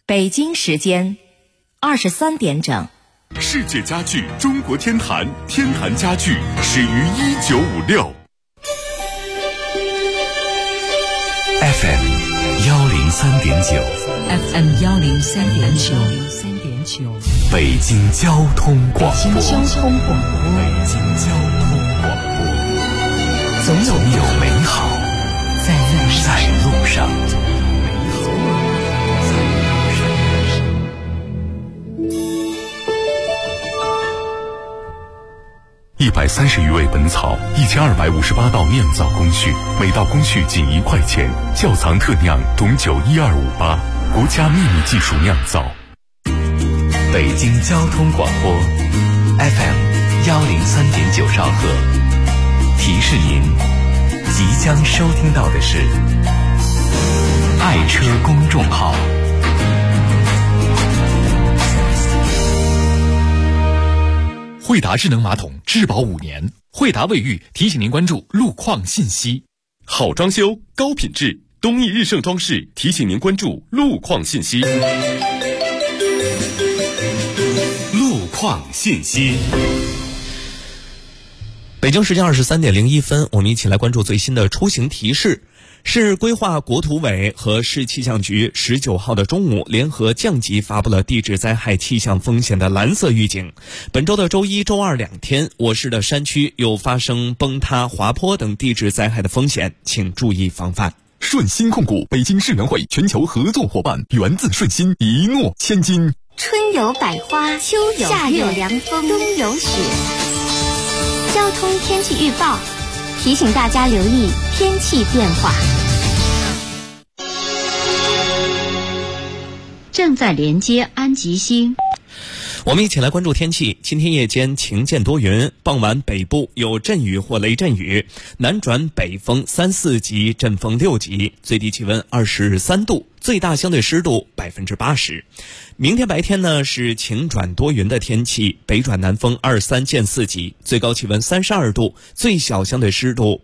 北京时间23点整。 世界家具中国天坛，天坛家具始于1956。 FM 103.9 FM 103.9 北京交通广播。 北京交通广播，总有美好在路上。 130余味本草，1258道酿造工序，每道工序仅1块钱。窖藏特酿董酒12588，国家秘密技术酿造。 北京交通广播 FM 103.9兆赫，提示您即将收听到的是爱车公众号。 惠达智能马桶质保5年，惠达卫浴提醒您关注路况信息。 好装修高品质，东易日盛装饰提醒您关注路况信息。路况信息。 北京时间23点01分，我们一起来关注最新的出行提示。市规划国土委和市气象局19号的中午联合降级发布了地质灾害气象风险的蓝色预警。本周的周一、周二2天，我市的山区有发生崩塌、滑坡等地质灾害的风险，请注意防范。 顺鑫控股北京世园会全球合作伙伴，源自顺鑫，一诺千金。 春有百花，秋有夏有凉风，冬有雪。交通天气预报提醒大家留意天气变化。 正在连接安吉星。 我们一起来关注天气。今天夜间晴间多云，傍晚北部有阵雨或雷阵雨，南转北风3、4级，阵风6级，最低气温23度，最大相对湿度80%。明天白天呢是晴转多云的天气，北转南风2、3见4级，最高气温32度，最小相对湿度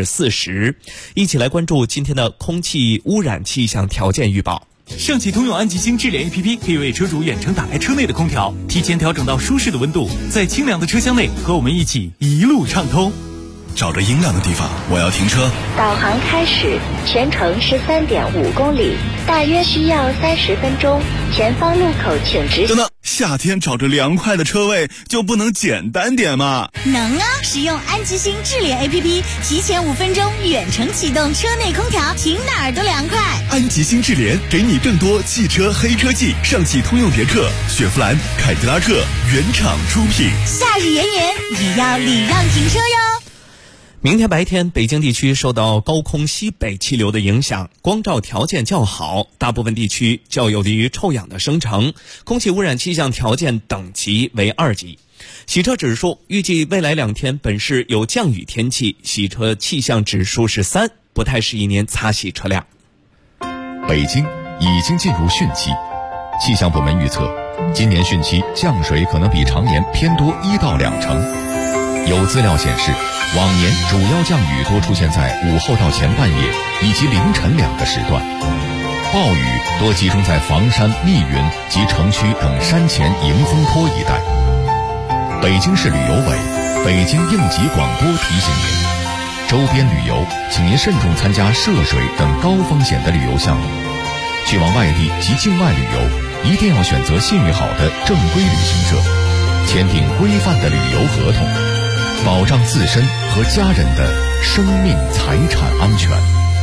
40%。一起来关注今天的空气污染气象条件预报。 上汽通用安吉星智联 APP 可以为车主远程打开车内的空调，提前调整到舒适的温度，在清凉的车厢内和我们一起一路畅通。 找着阴凉的地方，我要停车。 导航开始，全程13.5公里，大约需要30分钟。前方路口请直行。 等等，夏天找着凉快的车位就不能简单点吗？ 能啊！使用安吉星智联 APP， 提前5分钟远程启动车内空调，停哪儿都凉快。 安吉星智联给你更多汽车黑科技，上汽通用别克、雪佛兰、凯迪拉克原厂出品。 夏日炎炎，也要礼让停车哟。 明天白天，北京地区受到高空西北气流的影响，光照条件较好，大部分地区较有利于臭氧的生成，空气污染气象条件等级为2级。洗车指数预计未来2天本市有降雨天气，洗车气象指数是3，不太适宜您擦洗车辆。 北京已经进入汛期，气象部门预测，今年汛期降水可能比常年偏多1到2成。有资料显示，往年主要降雨多出现在午后到前半夜以及凌晨2个时段，暴雨多集中在房山、密云及城区等山前迎风坡一带。北京市旅游委、北京应急广播提醒您，周边旅游请您慎重参加涉水等高风险的旅游项目。去往外地及境外旅游，一定要选择信誉好的正规旅行社，签订规范的旅游合同，保障自身和家人的生命财产安全。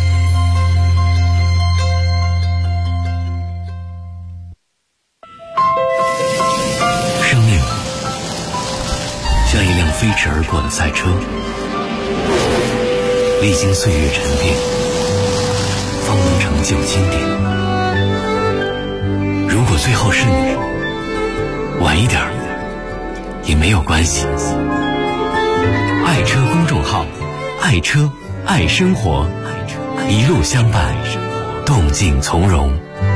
生命像一辆飞驰而过的赛车，历经岁月沉淀，方能成就经典。如果最后是你，晚一点也没有关系。爱车公众号，爱车爱生活，一路相伴，动静从容。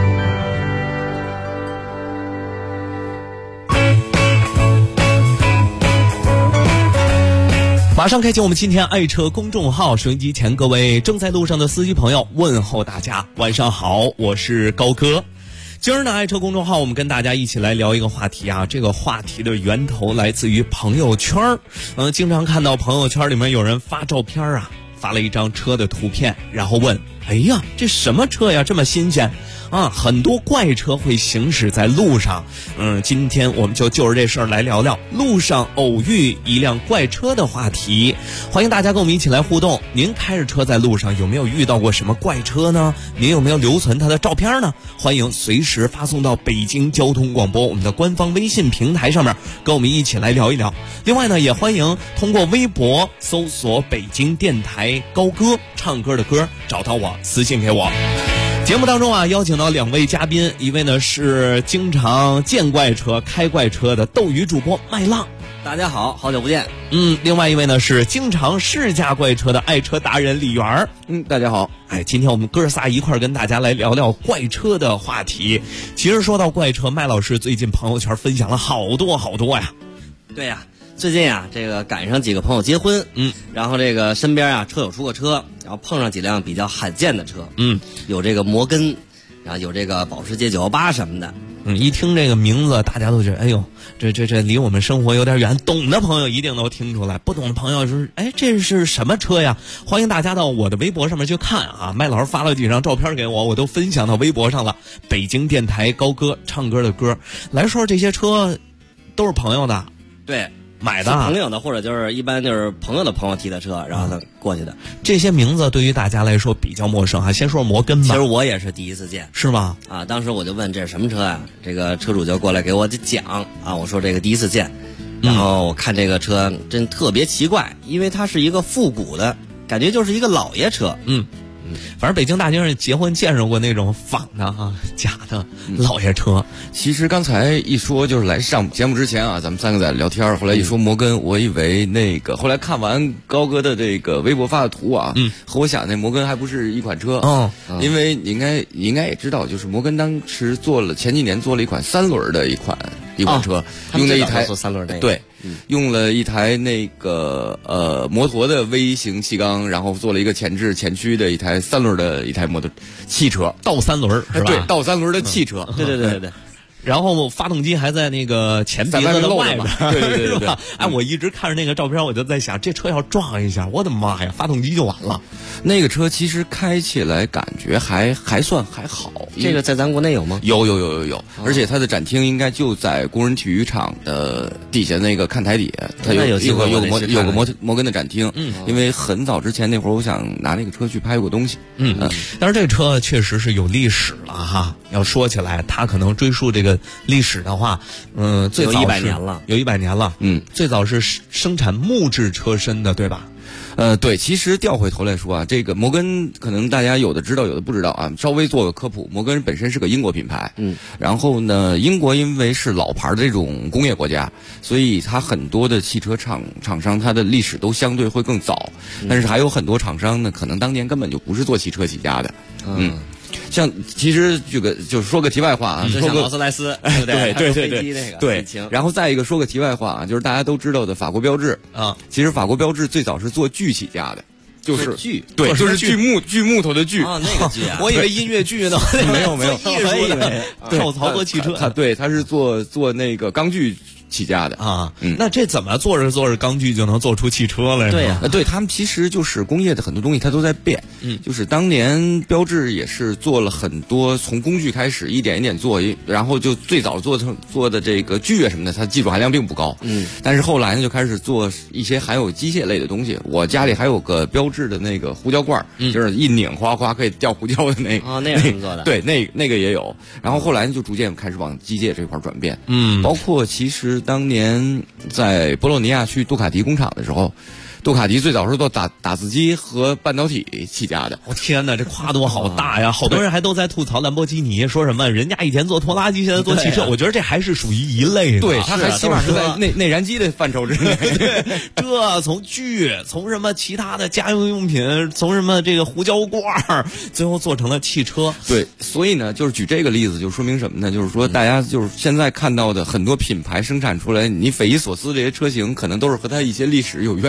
马上开启我们今天爱车公众号，收音机前各位正在路上的司机朋友，问候大家晚上好，我是高哥。 今儿呢，爱车公众号我们跟大家一起来聊一个话题啊。这个话题的源头来自于朋友圈经常看到朋友圈里面有人发照片啊，发了一张车的图片，然后问：哎呀，这什么车呀，这么新鲜啊！很多怪车会行驶在路上。今天我们就着这事儿来聊聊路上偶遇一辆怪车的话题。欢迎大家跟我们一起来互动。您开着车在路上有没有遇到过什么怪车呢？您有没有留存它的照片呢？欢迎随时发送到北京交通广播我们的官方微信平台上面，跟我们一起来聊一聊。另外呢，也欢迎通过微博搜索北京电台高歌，唱歌的歌，找到我私信给我。节目当中啊，邀请到2位嘉宾，一位呢是经常见怪车、开怪车的斗鱼主播麦浪， 大家好，好久不见。 另外一位呢是经常试驾怪车的爱车达人李元。 大家好。 今天我们哥仨一块儿跟大家来聊聊怪车的话题。其实说到怪车，麦老师最近朋友圈分享了好多呀。 对呀。最近啊，这个赶上几个朋友结婚，然后这个身边啊车友出过车，然后碰上几辆比较罕见的车，有这个摩根，然后有这个保时捷918什么的， 一听这个名字，大家都觉得，哎呦，这离我们生活有点远。懂的朋友一定都听出来，不懂的朋友说，哎，这是什么车呀？欢迎大家到我的微博上面去看啊，麦老师发了几张照片给我，我都分享到微博上了。北京电台高歌，唱歌的歌。来说这些车都是朋友的， 对。 买的朋友的，或者就是一般就是朋友的朋友提的车，然后他过去的。 这些名字对于大家来说比较陌生啊。先说摩根吧。 其实我也是第一次见。 是吗？ 啊，当时我就问这是什么车啊？这个车主就过来给我讲啊，我说这个第一次见。然后我看这个车真特别奇怪，因为它是一个复古的，感觉就是一个老爷车。 反正北京大街上结婚见着过那种仿的啊、假的老爷车。 其实刚才一说就是来上节目之前啊，咱们3个在聊天，后来一说摩根，我以为那个后来看完高哥的这个微博发的图啊，和我想那摩根还不是一款车。因为你应该也知道，就是摩根当时前几年做了一款3轮的一款车，用的一台 3轮的， 对。用了一台那个摩托的微型气缸，然后做了一个前置前驱的一台3轮的一台汽车， 倒3轮是吧？ 对，倒3轮的汽车。 对。 然后发动机还在那个前鼻子的外边， 对， 是吧？我一直看着那个照片，我就在想，这车要撞一下，我的妈呀，发动机就完了。 那个车其实开起来感觉还算还好。 这个在咱国内有吗？ 有，而且它的展厅应该就在工人体育场的底下那个看台底下，它有个摩根的展厅。因为很早之前那会儿，我想拿那个车去拍过东西。 但是这车确实是有历史了哈。要说起来，它可能追溯这个历史的话，最早有100年了， 有100年了。最早是生产木质车身的，对吧？ 对，其实调回头来说啊，这个摩根可能大家有的知道，有的不知道啊。稍微做个科普，摩根本身是个英国品牌，然后呢，英国因为是老牌的这种工业国家，所以它很多的汽车厂商，它的历史都相对会更早。但是还有很多厂商呢，可能当年根本就不是做汽车起家的，像其实这个就是说个题外话啊， 说个劳斯莱斯， 对，然后再一个说个题外话啊，就是大家都知道的法国标致啊，其实法国标致最早是做锯起家的，就是锯， 对，就是锯木头的锯啊，那个锯啊， 我以为音乐剧呢， 没有， 艺术的跳槽做汽车， 他是做那个钢锯起家的啊。那这怎么做着钢锯就能做出汽车来？ 对呀， 对，他们其实就是工业的很多东西它都在变。就是当年标致也是做了很多，从工具开始一点一点做，然后就最早做的这个锯啊什么的，它技术含量并不高。但是后来呢就开始做一些含有机械类的东西。我家里还有个标致的那个胡椒罐，就是一拧哗哗可以掉胡椒的那个。 那是怎么做的？ 对，那个也有。然后后来呢就逐渐开始往机械这块转变。包括其实当年在博洛尼亚去杜卡迪工厂的时候，杜卡迪最早是做打字机和半导体起家的。 我天哪，这跨度好大呀！好多人还都在吐槽兰博基尼，说什么人家以前做拖拉机，现在做汽车。我觉得这还是属于一类的。 对，它还起码是在内燃机的范畴之内。 这从锯，从什么其他的家用用品，从什么这个胡椒罐，最后做成了汽车。 对，所以呢，就是举这个例子，就说明什么呢？就是说大家就是现在看到的很多品牌生产出来，你匪夷所思这些车型，可能都是和它一些历史有渊源的。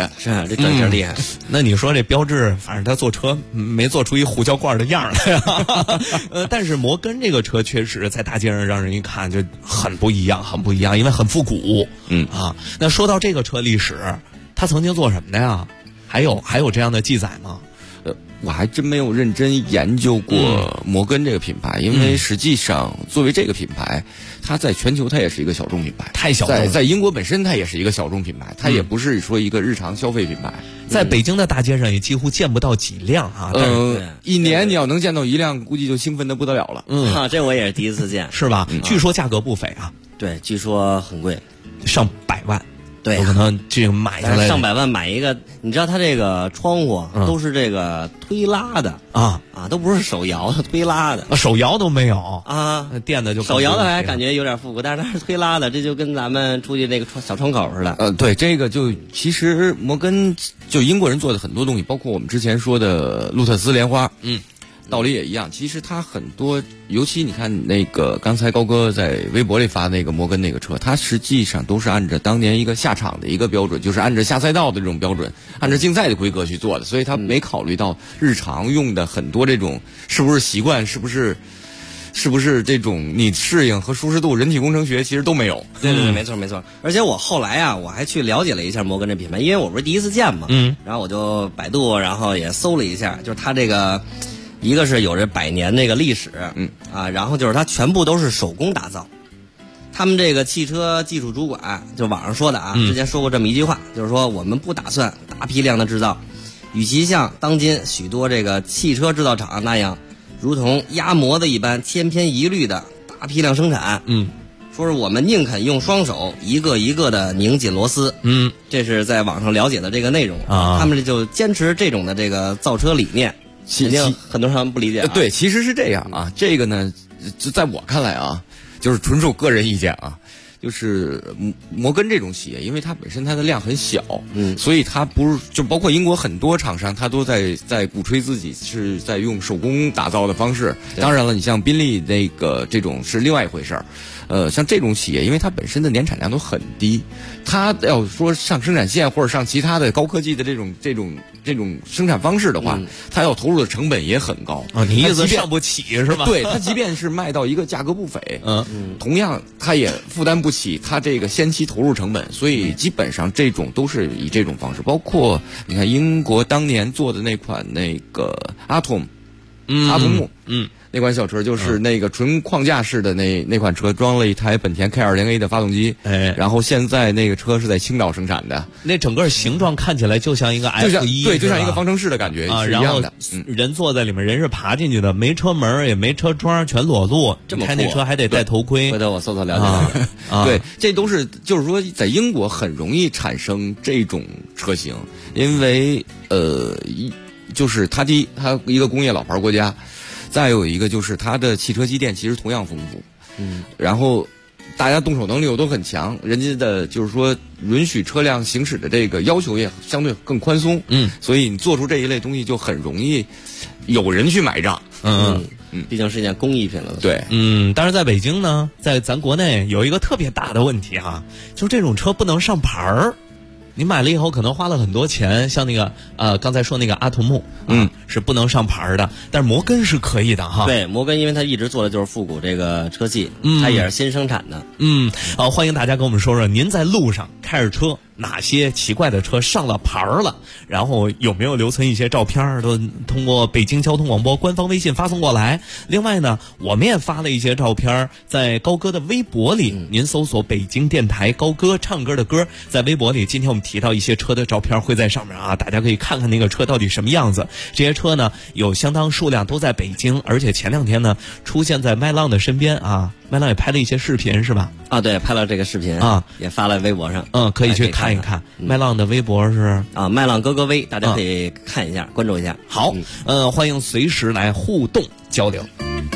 害， 是这转型厉害。 那你说这标致，反正他做车没做出一胡椒罐的样来呀。但是摩根这个车确实在大街上让人一看就很不一样，很不一样，因为很复古。那说到这个车历史，他曾经做什么的呀？还有这样的记载吗？ 我还真没有认真研究过摩根这个品牌，因为实际上作为这个品牌，它在全球它也是一个小众品牌， 太小众了。 在英国本身它也是一个小众品牌，它也不是说一个日常消费品牌。 在北京的大街上也几乎见不到几辆啊。 一年你要能见到一辆，估计就兴奋得不得了了。 这我也是第一次见， 是吧？据说价格不菲啊。 对，据说很贵， 上百万。 对， 有可能这个买下来上百万买一个，你知道它这个窗户都是这个推拉的都不是手摇的，推拉的， 手摇都没有啊， 电的就手摇的还感觉有点复古，但是它是推拉的，这就跟咱们出去那个小窗口似的。 对，这个就其实摩根就英国人做的很多东西，包括我们之前说的路特斯莲花，道理也一样。其实它很多，尤其你看那个刚才高哥在微博里发那个摩根那个车，它实际上都是按照当年一个下场的一个标准，就是按照下赛道的这种标准，按照竞赛的规格去做的，所以它没考虑到日常用的很多这种是不是习惯，是不是这种你适应和舒适度，人体工程学其实都没有。 对，没错。而且我后来我还去了解了一下摩根这品牌，因为我不是第一次见嘛，然后我就百度，然后也搜了一下，就是它这个。一个是有着100年那个历史，然后就是它全部都是手工打造。他们这个汽车技术主管就网上说的之前说过这么一句话，就是说我们不打算大批量的制造，与其像当今许多这个汽车制造厂那样，如同压模子一般千篇一律的大批量生产。说是我们宁肯用双手一个一个的拧紧螺丝。这是在网上了解的这个内容他们就坚持这种的这个造车理念。肯定很多人不理解对，其实是这样这个呢，就在我看来就是纯属个人意见就是摩根这种企业，因为它本身它的量很小，所以它不是就包括英国很多厂商，它都在鼓吹自己是在用手工打造的方式。当然了，你像宾利那个这种是另外一回事儿。像这种企业，因为它本身的年产量都很低，它要说上生产线或者上其他的高科技的这种生产方式的话，它要投入的成本也很高你意思上不起是吧？ 对，它即便是卖到一个价格不菲，同样它也负担不起它这个先期投入成本，所以基本上这种都是以这种方式。包括你看英国当年做的那款那个阿童木，那款小车就是那个纯框架式的那款车，装了一台本田 K20A 的发动机，然后现在那个车是在青岛生产的， 那整个形状看起来就像一个 F1， 对，就像一个方程式的感觉是一样的。 人坐在里面，人是爬进去的，没车门也没车窗，全裸露，开那车还得戴头盔。 回头我搜了解对，这都是就是说在英国很容易产生这种车型，因为就是它一个工业老牌国家。再有一个就是它的汽车机电其实同样丰富，然后大家动手能力又都很强，人家的就是说允许车辆行驶的这个要求也相对更宽松，所以你做出这一类东西就很容易有人去买账， 毕竟是一件工艺品了。 对， 但是在北京呢，在咱国内有一个特别大的问题就是这种车不能上牌儿。你买了以后可能花了很多钱，像那个刚才说那个阿童木，是不能上牌的，但是摩根是可以的对，摩根因为它一直做的就是复古这个车系，它也是新生产的。 欢迎大家跟我们说说，您在路上开着车，哪些奇怪的车上了牌了？然后有没有留存一些照片？都通过北京交通广播官方微信发送过来。另外呢，我们也发了一些照片，在高哥的微博里，您搜索北京电台高哥唱歌的歌，在微博里，今天我们提到一些车的照片会在上面大家可以看看那个车到底什么样子。这些车呢有相当数量都在北京，而且前2天呢出现在麦浪的身边麦浪也拍了一些视频是吧？ 对，拍了这个视频也发了微博上， 可以去看一看。麦浪的微博是麦浪哥哥微，大家可以看一下，关注一下。 好，欢迎随时来互动交流。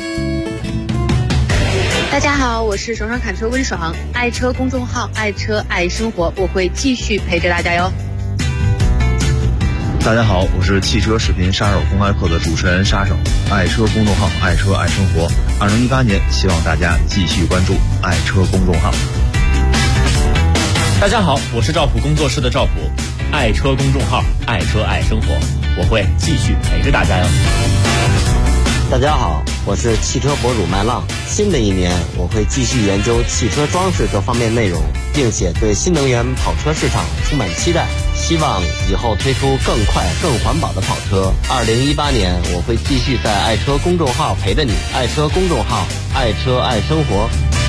大家好，我是爽爽侃车温爽，爱车公众号爱车爱生活，我会继续陪着大家哟。 大家好，我是汽车视频杀手公开课的主持人杀手，爱车公众号爱车爱生活。2018年，希望大家继续关注爱车公众号。 大家好，我是赵普工作室的赵普。 爱车公众号，爱车爱生活，我会继续陪着大家哟。 大家好，我是汽车博主麦浪。新的一年，我会继续研究汽车装饰各方面内容，并且对新能源跑车市场充满期待，希望以后推出更快、更环保的跑车。2018年，我会继续在爱车公众号陪着你。爱车公众号，爱车爱生活。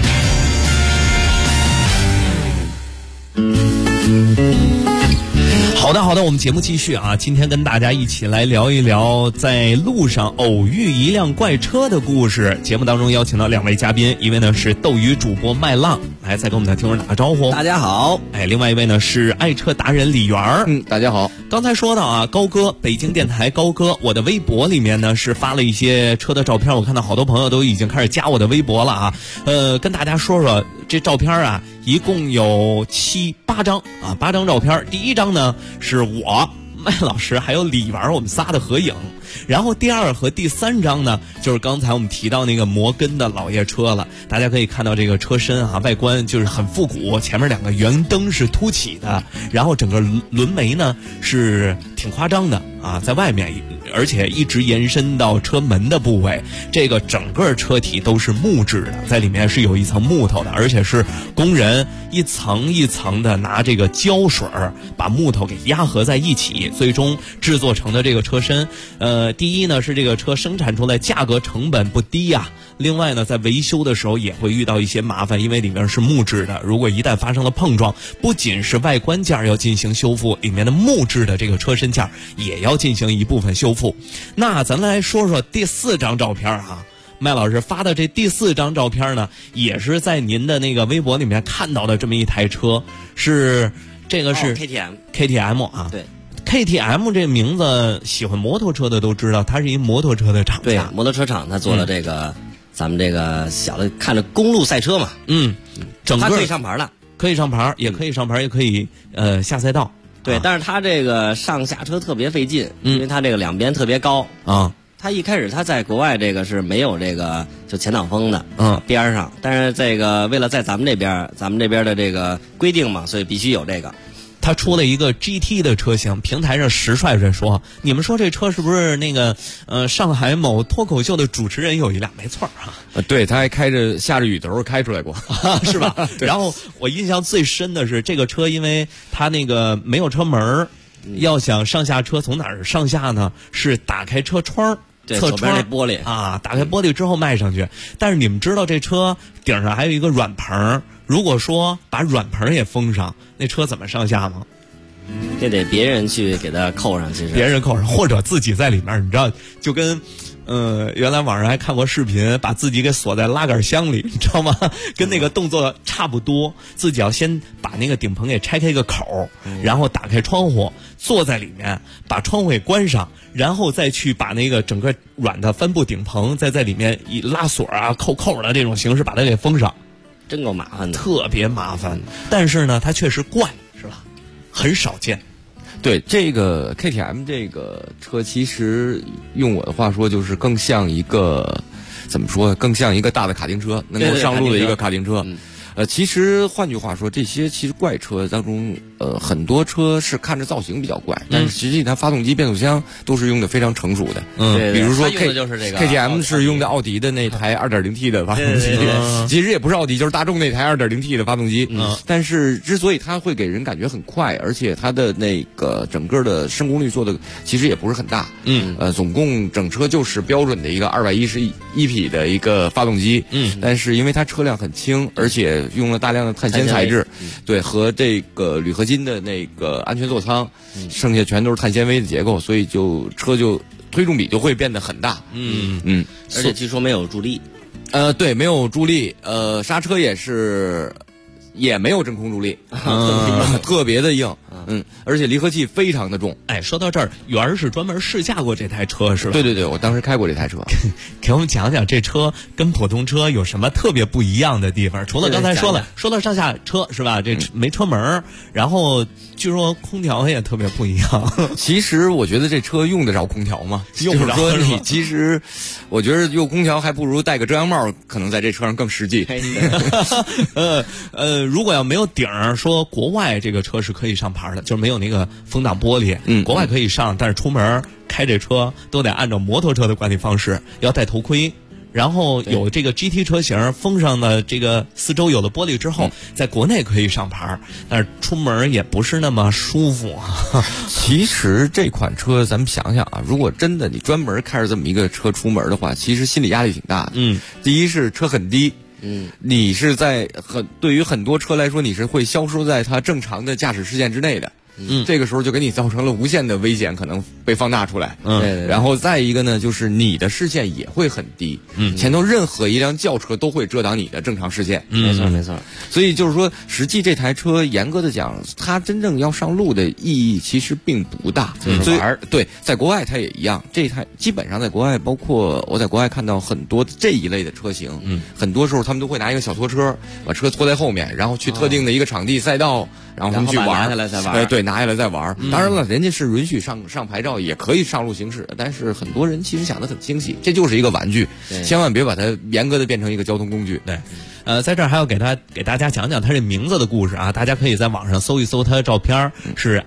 好的，我们节目继续啊！今天跟大家一起来聊一聊在路上偶遇一辆怪车的故事。节目当中邀请到2位嘉宾，一位呢是斗鱼主播麦浪，来再跟我们的听众打个招呼。 大家好。 另外一位呢是爱车达人李源。 大家好。 刚才说到啊，高哥，北京电台高哥，我的微博里面呢是发了一些车的照片，我看到好多朋友都已经开始加我的微博了啊。跟大家说说这照片啊，一共有8张啊，8张照片。第一张呢是我麦老师还有李源我们仨的合影，然后第2和第3张呢就是刚才我们提到那个摩根的老爷车了。大家可以看到这个车身啊，外观就是很复古，前面2个圆灯是凸起的，然后整个轮眉呢是挺夸张的啊，在外面，而且一直延伸到车门的部位。这个整个车体都是木质的，在里面是有一层木头的，而且是工人一层一层的拿这个胶水把木头给压合在一起，最终制作成的这个车身。第一呢是这个车生产出来价格成本不低呀，另外呢在维修的时候也会遇到一些麻烦，因为里面是木质的，如果一旦发生了碰撞，不仅是外观件要进行修复，里面的木质的这个车身件也要进行一部分修复。那咱来说说第4张照片啊，麦老师发的这第4张照片呢，也是在您的那个微博里面看到的这么一台车，是这个是 KTM 啊， 对。 KTM 这名字，喜欢摩托车的都知道，它是一摩托车的厂家。 对，摩托车厂，它做了这个，咱们这个小的看着公路赛车嘛。 整个它可以上牌了， 可以上牌，也可以上牌，也可以下赛道。 对，但是它这个上下车特别费劲，因为它这个2边特别高啊。 它一开始它在国外这个是没有这个就前挡风的，边上，但是这个为了在咱们这边的这个规定嘛，所以必须有这个。 他出了一个 GT 的车型，平台上石帅帅说：“你们说这车是不是那个上海某脱口秀的主持人有一辆？没错啊。” 对，他还下着雨的时候开出来过， 是吧？然后我印象最深的是这个车，因为它那个没有车门，要想上下车从哪儿上下呢？是打开车窗。侧窗那玻璃啊，打开玻璃之后迈上去。但是你们知道这车顶上还有一个软棚，如果说把软棚也封上，那车怎么上下吗？ 这得别人去给它扣上，其实别人扣上，或者自己在里面，你知道，就跟原来网上还看过视频，把自己给锁在拉杆箱里，你知道吗？跟那个动作差不多，自己要先把那个顶棚给拆开一个口，然后打开窗户，坐在里面，把窗户给关上，然后再去把那个整个软的帆布顶棚再在里面以拉锁啊、扣的这种形式把它给封上， 真够麻烦的， 特别麻烦。但是呢，它确实怪，是吧？很少见。 对，这个 KTM 这个车，其实用我的话说，就是更像一个怎么说？更像一个大的卡丁车，能够上路的一个卡丁车。其实换句话说，这些其实怪车当中，很多车是看着造型比较怪，但是实际它发动机、变速箱都是用的非常成熟的。比如说 KTM 是用的奥迪的那台 2.0T 的发动机，其实也不是奥迪，就是大众那台 2.0T 的发动机。但是之所以它会给人感觉很快，而且它的那个整个的升功率做的其实也不是很大。总共整车就是标准的一个211匹的一个发动机。但是因为它车辆很轻，而且用了大量的碳纤材质，对，和这个铝合金的那个安全座舱，剩下全都是碳纤维的结构，所以车就推重比就会变得很大。 而且据说没有助力。 对，没有助力。刹车也没有真空助力，特别的硬。而且离合器非常的重。 说到这儿，源儿是专门试驾过这台车是吧？ 对，我当时开过这台车。 给我们讲讲这车跟普通车有什么特别不一样的地方？除了刚才说了上下车是吧？这没车门，然后据说空调也特别不一样。 其实我觉得这车用得着空调吗？用不着。就是说其实我觉得用空调还不如戴个遮阳帽，可能在这车上更实际。 如果要没有顶儿，说国外这个车是可以上牌的，就是没有那个风挡玻璃。国外可以上，但是出门开这车都得按照摩托车的管理方式，要戴头盔。然后有这个 GT 车型封上的这个四周有了玻璃之后，在国内可以上牌，但是出门也不是那么舒服。 其实这款车咱们想想啊，如果真的你专门开着这么一个车出门的话，其实心理压力挺大的。第一是车很低。你是在对于很多车来说，你是会消失在它正常的驾驶视线之内的。这个时候就给你造成了无限的危险，可能被放大出来。 对。 然后再一个呢，就是你的视线也会很低。前头任何一辆轿车都会遮挡你的正常视线。 没错没错。 所以就是说，实际这台车严格的讲，它真正要上路的意义其实并不大。 就是玩。 对，在国外它也一样。这台基本上在国外，包括我在国外看到很多这一类的车型，很多时候他们都会拿一个小拖车，把车拖在后面，然后去特定的一个场地赛道。然后他们去玩， 拿下来再玩。 对，拿下来再玩。当然了，人家是允许上牌照，也可以上路行驶。但是很多人其实想得很清晰，这就是一个玩具，千万别把它严格的变成一个交通工具。 对，在这儿还要给大家讲讲它这名字的故事啊，大家可以在网上搜一搜它的照片，是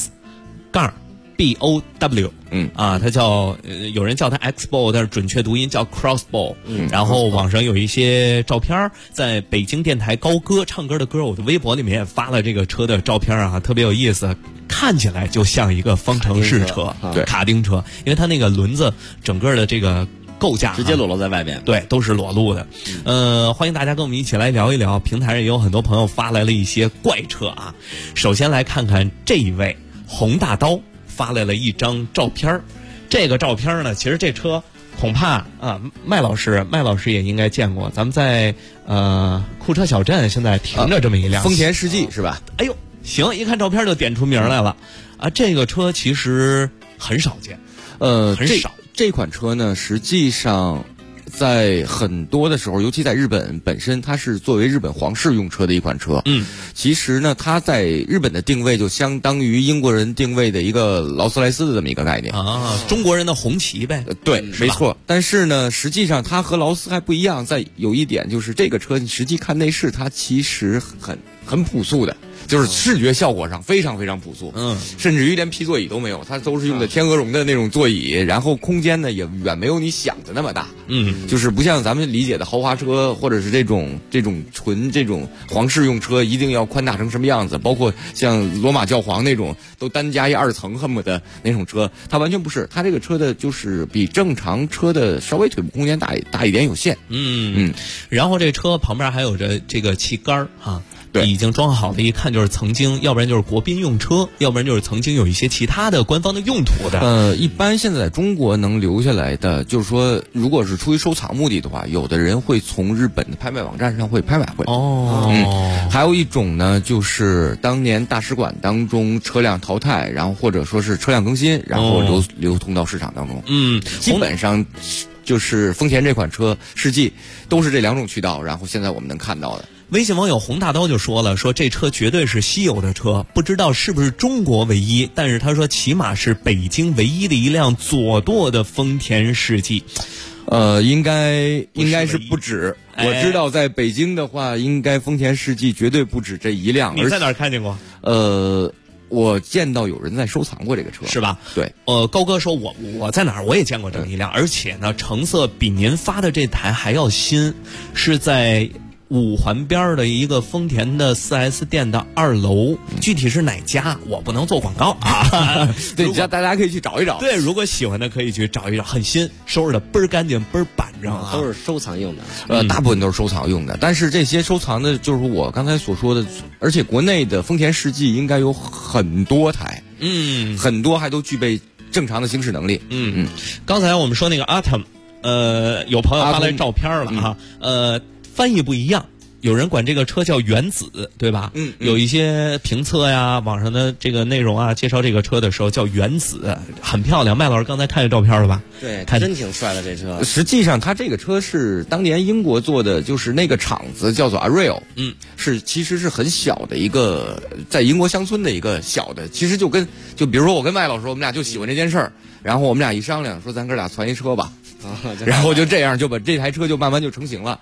X-BOW。它叫有人叫它 X-BOW， 但是准确读音叫 Crossbow。然后网上有一些照片，在北京电台高歌唱歌的歌，我的微博里面也发了这个车的照片啊，特别有意思，看起来就像一个方程式车，卡丁车，因为它那个轮子整个的这个构架直接裸露在外边， 对，都是裸露的。欢迎大家跟我们一起来聊一聊，平台上也有很多朋友发来了一些怪车啊。首先来看看这一位红大刀发来了一张照片，这个照片呢，其实这车恐怕啊，麦老师也应该见过，咱们在库车小镇现在停着这么一辆丰田世纪是吧？ 哎呦，行，一看照片就点出名来了啊！这个车其实很少见，很少。 这款车呢，实际上在很多的时候，尤其在日本本身，它是作为日本皇室用车的一款车。其实呢，它在日本的定位就相当于英国人定位的一个劳斯莱斯的这么一个概念啊，中国人的红旗呗。 对，没错。但是呢，实际上它和劳斯还不一样，在有一点就是这个车，你实际看内饰，它其实很朴素的。就是视觉效果上非常非常朴素，甚至于连皮座椅都没有，它都是用的天鹅绒的那种座椅，然后空间呢也远没有你想的那么大，就是不像咱们理解的豪华车或者是这种纯这种皇室用车一定要宽大成什么样子，包括像罗马教皇那种都单加一2层恨不得那种车，它完全不是，它这个车的就是比正常车的稍微腿部空间大一点有限， 然后这车旁边还有着这个气杆哈。已经装好了，一看就是曾经，要不然就是国宾用车，要不然就是曾经有一些其他的官方的用途的。 一般现在在中国能留下来的，就是说，如果是出于收藏目的的话，有的人会从日本的拍卖网站上会拍卖回来。还有一种呢，就是当年大使馆当中车辆淘汰，然后或者说是车辆更新，然后流通到市场当中。基本上就是丰田这款车世纪都是这2种渠道，然后现在我们能看到的。 微信网友红大刀就说了，说这车绝对是稀有的车，不知道是不是中国唯一，但是他说起码是北京唯一的一辆左舵的丰田世纪。 应该是不止。我知道在北京的话，应该丰田世纪绝对不止这一辆。 你在哪儿看见过？ 我见到有人在收藏过这个车， 是吧？ 对。 高哥说我在哪儿我也见过这么一辆，而且呢，成色比您发的这台还要新，是在5环边的一个丰田的4S 店的2楼，具体是哪家我不能做广告啊。 对，大家可以去找一找。 对，如果喜欢的可以去找一找，很新，收拾的倍儿干净，倍儿板正啊。 都是收藏用的。 大部分都是收藏用的，但是这些收藏的，就是我刚才所说的，而且国内的丰田世纪应该有很多台，很多还都具备正常的行驶能力。 刚才我们说那个 Atom， 有朋友发来照片了哈，翻译不一样，有人管这个车叫原子，对吧？有一些评测呀，网上的这个内容啊，介绍这个车的时候叫原子，很漂亮。麦老师刚才看见照片了吧？ 对，真挺帅的这车。 实际上，它这个车是当年英国做的，就是那个厂子叫做 Ariel，其实是很小的一个，在英国乡村的一个小的，其实就比如说我跟麦老师，我们俩就喜欢这件事儿，然后我们俩一商量，说咱哥俩攒一车吧，然后就这样就把这台车就慢慢就成型了。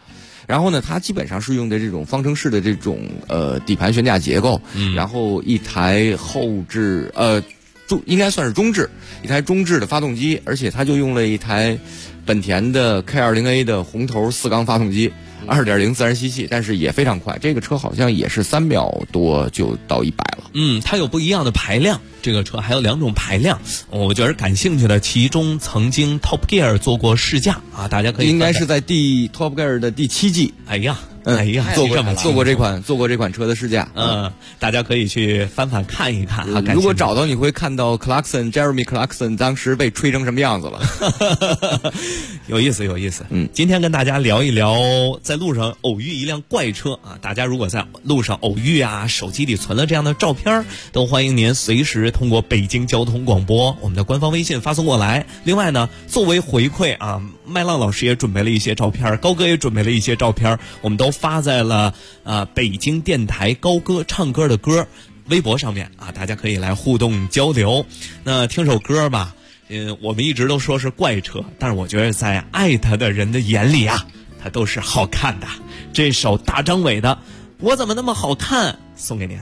然后呢，它基本上是用的这种方程式的这种底盘悬架结构，然后一台应该算是中置，一台中置的发动机，而且它就用了一台本田的 K20A 的红头4缸发动机，2.0自然吸气，但是也非常快。这个车好像也是3秒多就到100了。 它有不一样的排量，这个车还有2种排量。我觉得感兴趣的，其中曾经 Top Gear 做过试驾啊，大家可以应该是在Top Gear 的第7季。 哎呀， 做过这款车的试驾。 大家可以去翻翻看一看啊。 如果找到，你会看到Jeremy Clarkson 当时被吹成什么样子了。 有意思。今天跟大家聊一聊在路上偶遇一辆怪车啊。大家如果在路上偶遇啊，手机里存了这样的照片，都欢迎您随时通过北京交通广播我们的官方微信发送过来。另外呢，作为回馈啊，麦浪老师也准备了一些照片，高哥也准备了一些照片，我们都发在了北京电台高歌唱歌的歌微博上面啊，大家可以来互动交流。那听首歌吧，我们一直都说是怪车，但是我觉得在爱他的人的眼里啊，它都是好看的。这首大张伟的《我怎么那么好看》送给您。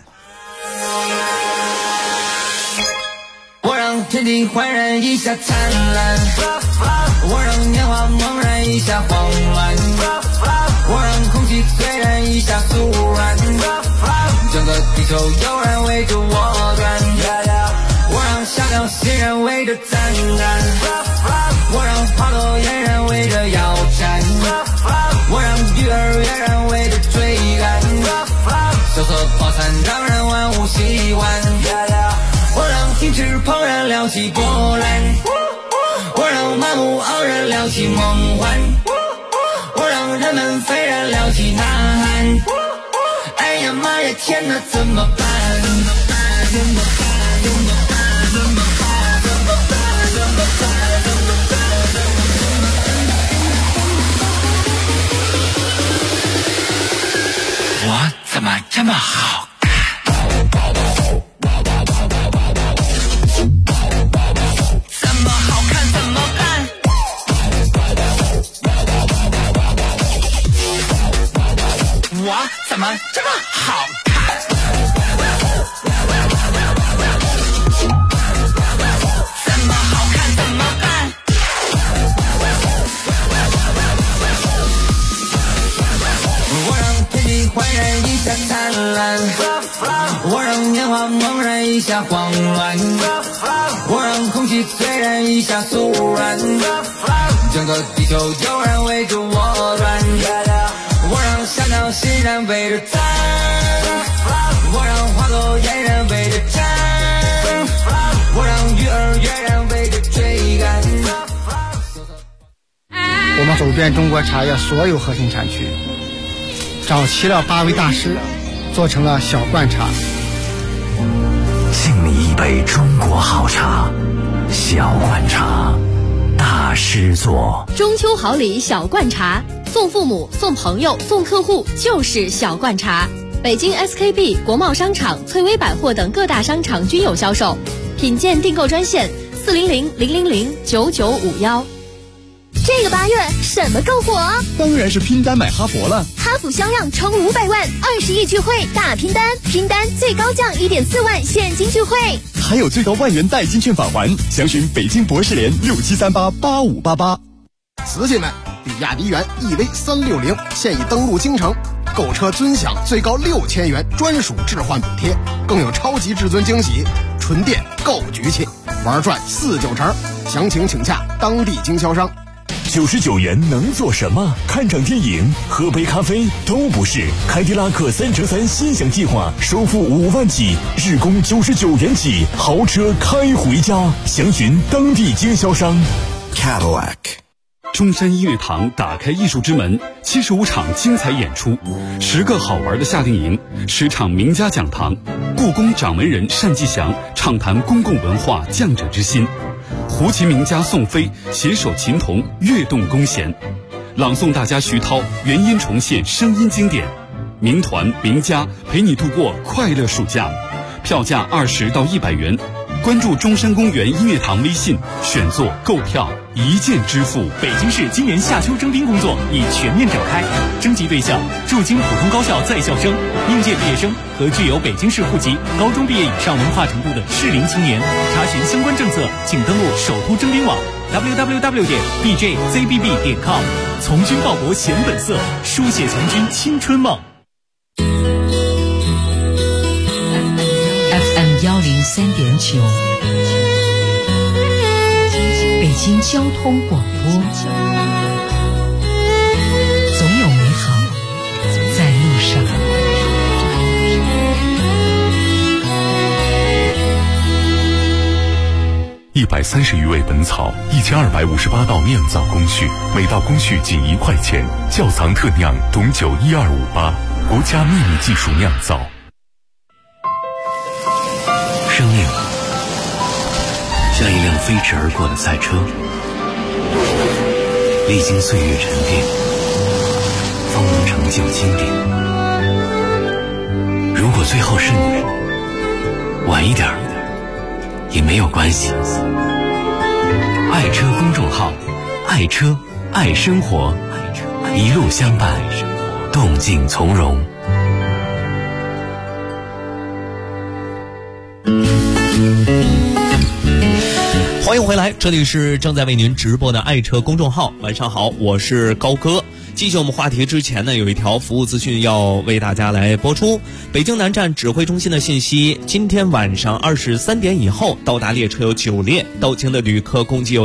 我让天地焕然一下灿烂，我让年华猛然一下慌乱，我让空气虽然一下肃然，整个地球有人围着我转，我让小鸟欣然围着赞叹，我让花朵嫣然围着摇蝉，我让鱼儿跃然围着追赶，瑟瑟发散让人万物喜欢，我让停止怦然撩起波澜，我让满目傲然撩起梦幻，我让人们飞然撩起呐喊。哎呀妈呀天哪，怎么办？怎么办？怎么办？怎么办？怎么办？怎么办？怎么办？我怎么这么好？我怎么这么好看？怎么好看怎么办？我让天地焕然一下灿烂，我让年华猛然一下慌乱，我让空气虽然一下肃然，整个地球有人围着我转，我让小鸟欣然围着赞，我让花朵嫣然围着绽，我让鱼儿跃然围着追赶。 我们走遍中国茶叶所有核心产区，找齐了8位大师，做成了小罐茶。 敬你一杯中国好茶，小罐茶，大师做。 中秋好礼小罐茶，送父母、送朋友、送客户就是小罐茶。北京 SKP、国贸商场、翠微百货等各大商场均有销售。品鉴订购专线400-000-9951。 这个8月什么更火？ 当然是拼单买哈佛了。 哈弗销量冲500万，20亿聚会大拼单，拼单最高降1.4万现金聚会， 还有最高1万元代金券返还。详询北京博士联67388588。 瓷器们，比亚迪元 EV360现已登陆京城，购车尊享最高6000元专属置换补贴，更有超级至尊惊喜，纯电够局气，玩转4-9成。详情请洽当地经销商。 99元能做什么？看场电影、喝杯咖啡都不是。凯迪拉克3乘3心享计划，首付5万起，日供99元起，豪车开回家。详询当地经销商。 Cadillac。中山音乐堂打开艺术之门，75场精彩演出，10个好玩的夏令营，10场名家讲堂，故宫掌门人单霁翔畅谈公共文化匠者之心，胡琴名家宋飞携手琴童跃动弓弦，朗诵大家徐涛原音重现声音经典，名团名家陪你度过快乐暑假，票价20到100元， 关注中山公园音乐堂微信，选做购票一键支付。 北京市今年夏秋征兵工作已全面展开，征集对象驻京普通高校在校生、应届毕业生和具有北京市户籍、高中毕业以上文化程度的适龄青年。查询相关政策，请登录首都征兵网 www.bjzbb.com。从军报国显本色，书写从军青春梦。 FM103.9，北京交通广播，总有美好在路上。 130余味本草，1258道酿造工序，每道工序仅1块钱。窖藏特酿董酒12588，国家秘密技术酿造。 生命像一辆飞驰而过的赛车，历经岁月沉淀，方能成就经典。如果最后是你，晚一点也没有关系。爱车公众号，爱车爱生活，一路相伴，动静从容。 欢迎回来，这里是正在为您直播的爱车公众号。晚上好，我是高哥。继续我们话题之前呢，有一条服务资讯要为大家来播出。北京南站指挥中心的信息，今天晚上23点以后到达列车有9列，到京的旅客共计有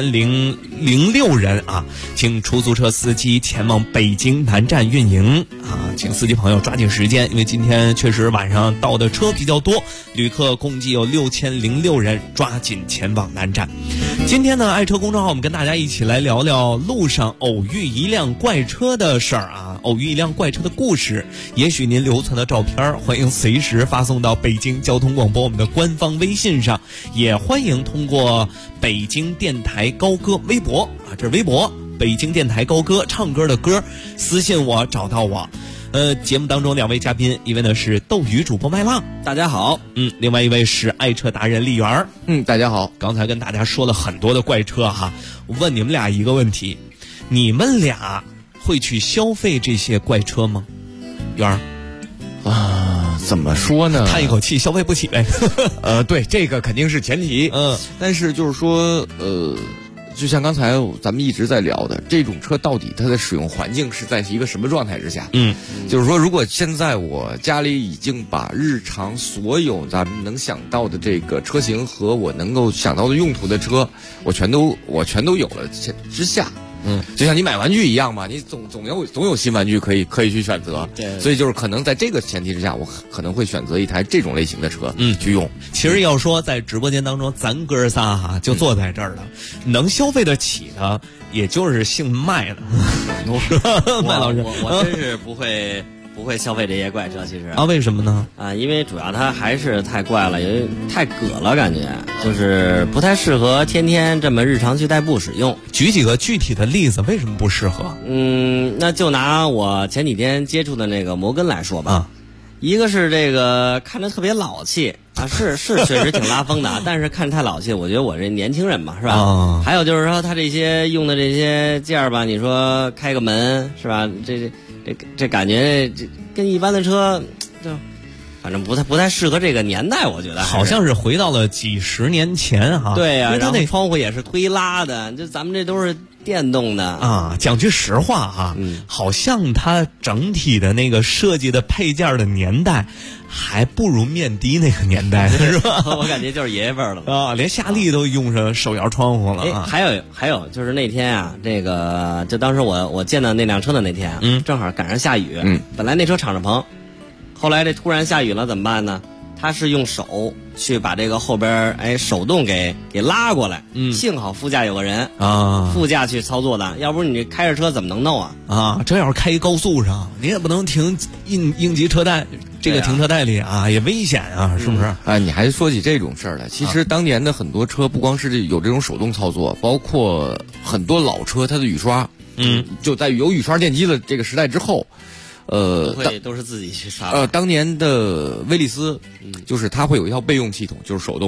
6006人啊，请出租车司机前往北京南站运营啊，请司机朋友抓紧时间，因为今天确实晚上到的车比较多，旅客共计有6006人，抓紧前往南站。今天呢，爱车公众号我们跟大家一起来聊聊路上偶遇一辆怪车的事儿啊，偶遇一辆怪车的故事。也许您留存的照片，欢迎随时发送到北京交通广播我们的官方微信上，也欢迎通过北京电台高歌微博啊，这是微博北京电台高歌唱歌的歌，私信我找到我。节目当中2位嘉宾，一位呢是斗鱼主播麦浪， 大家好。 另外一位是爱车达人丽媛， 大家好。 刚才跟大家说了很多的怪车哈，我问你们俩一个问题，你们俩会去消费这些怪车吗？媛儿啊，怎么说呢？ 叹一口气，消费不起呗。 对，这个肯定是前提。但是就是说，就像刚才咱们一直在聊的，这种车到底它的使用环境是在一个什么状态之下？就是说，如果现在我家里已经把日常所有咱们能想到的这个车型和我能够想到的用途的车，我全都有了之下。就像你买玩具一样嘛，你总有新玩具可以去选择。对，所以就是可能在这个前提之下，我可能会选择一台这种类型的车去用。 其实要说在直播间当中，咱哥仨哈就坐在这儿了，能消费得起的也就是姓麦的，麦老师。 我真是不会消费这些怪车，其实啊，为什么呢？ 因为主要它还是太怪了，也太葛了，感觉就是不太适合天天这么日常去代步使用。 举几个具体的例子，为什么不适合？ 那就拿我前几天接触的那个摩根来说吧。一个是这个看着特别老气啊，是确实挺拉风的，但是看着太老气，我觉得我这年轻人嘛，是吧？还有就是说他这些用的这些件儿吧，你说开个门是吧？这感觉这跟一般的车就反正不太适合这个年代，我觉得好像是回到了几十年前哈。 对呀，然后窗户也是推拉的，就咱们这都是电动的啊。讲句实话哈，好像它整体的那个设计的配件的年代还不如面的那个年代，是吧？ 我感觉就是爷爷辈了啊，连夏利都用上手摇窗户了啊。 还有就是那天啊，这个就当时我见到那辆车的那天啊，正好赶上下雨，本来那车敞着篷，后来这突然下雨了怎么办呢？他是用手去把这个后边手动给拉过来，幸好副驾有个人啊，副驾去操作的，要不你开着车怎么能弄啊？这要是开高速上，你也不能停应急车带，这个停车带里啊也危险啊，是不是？ 你还说起这种事儿来，其实当年的很多车不光是有这种手动操作，包括很多老车它的雨刷，就在有雨刷电机的这个时代之后。 都是自己去刷。 当年的威利斯，就是它会有一套备用系统，就是手动的。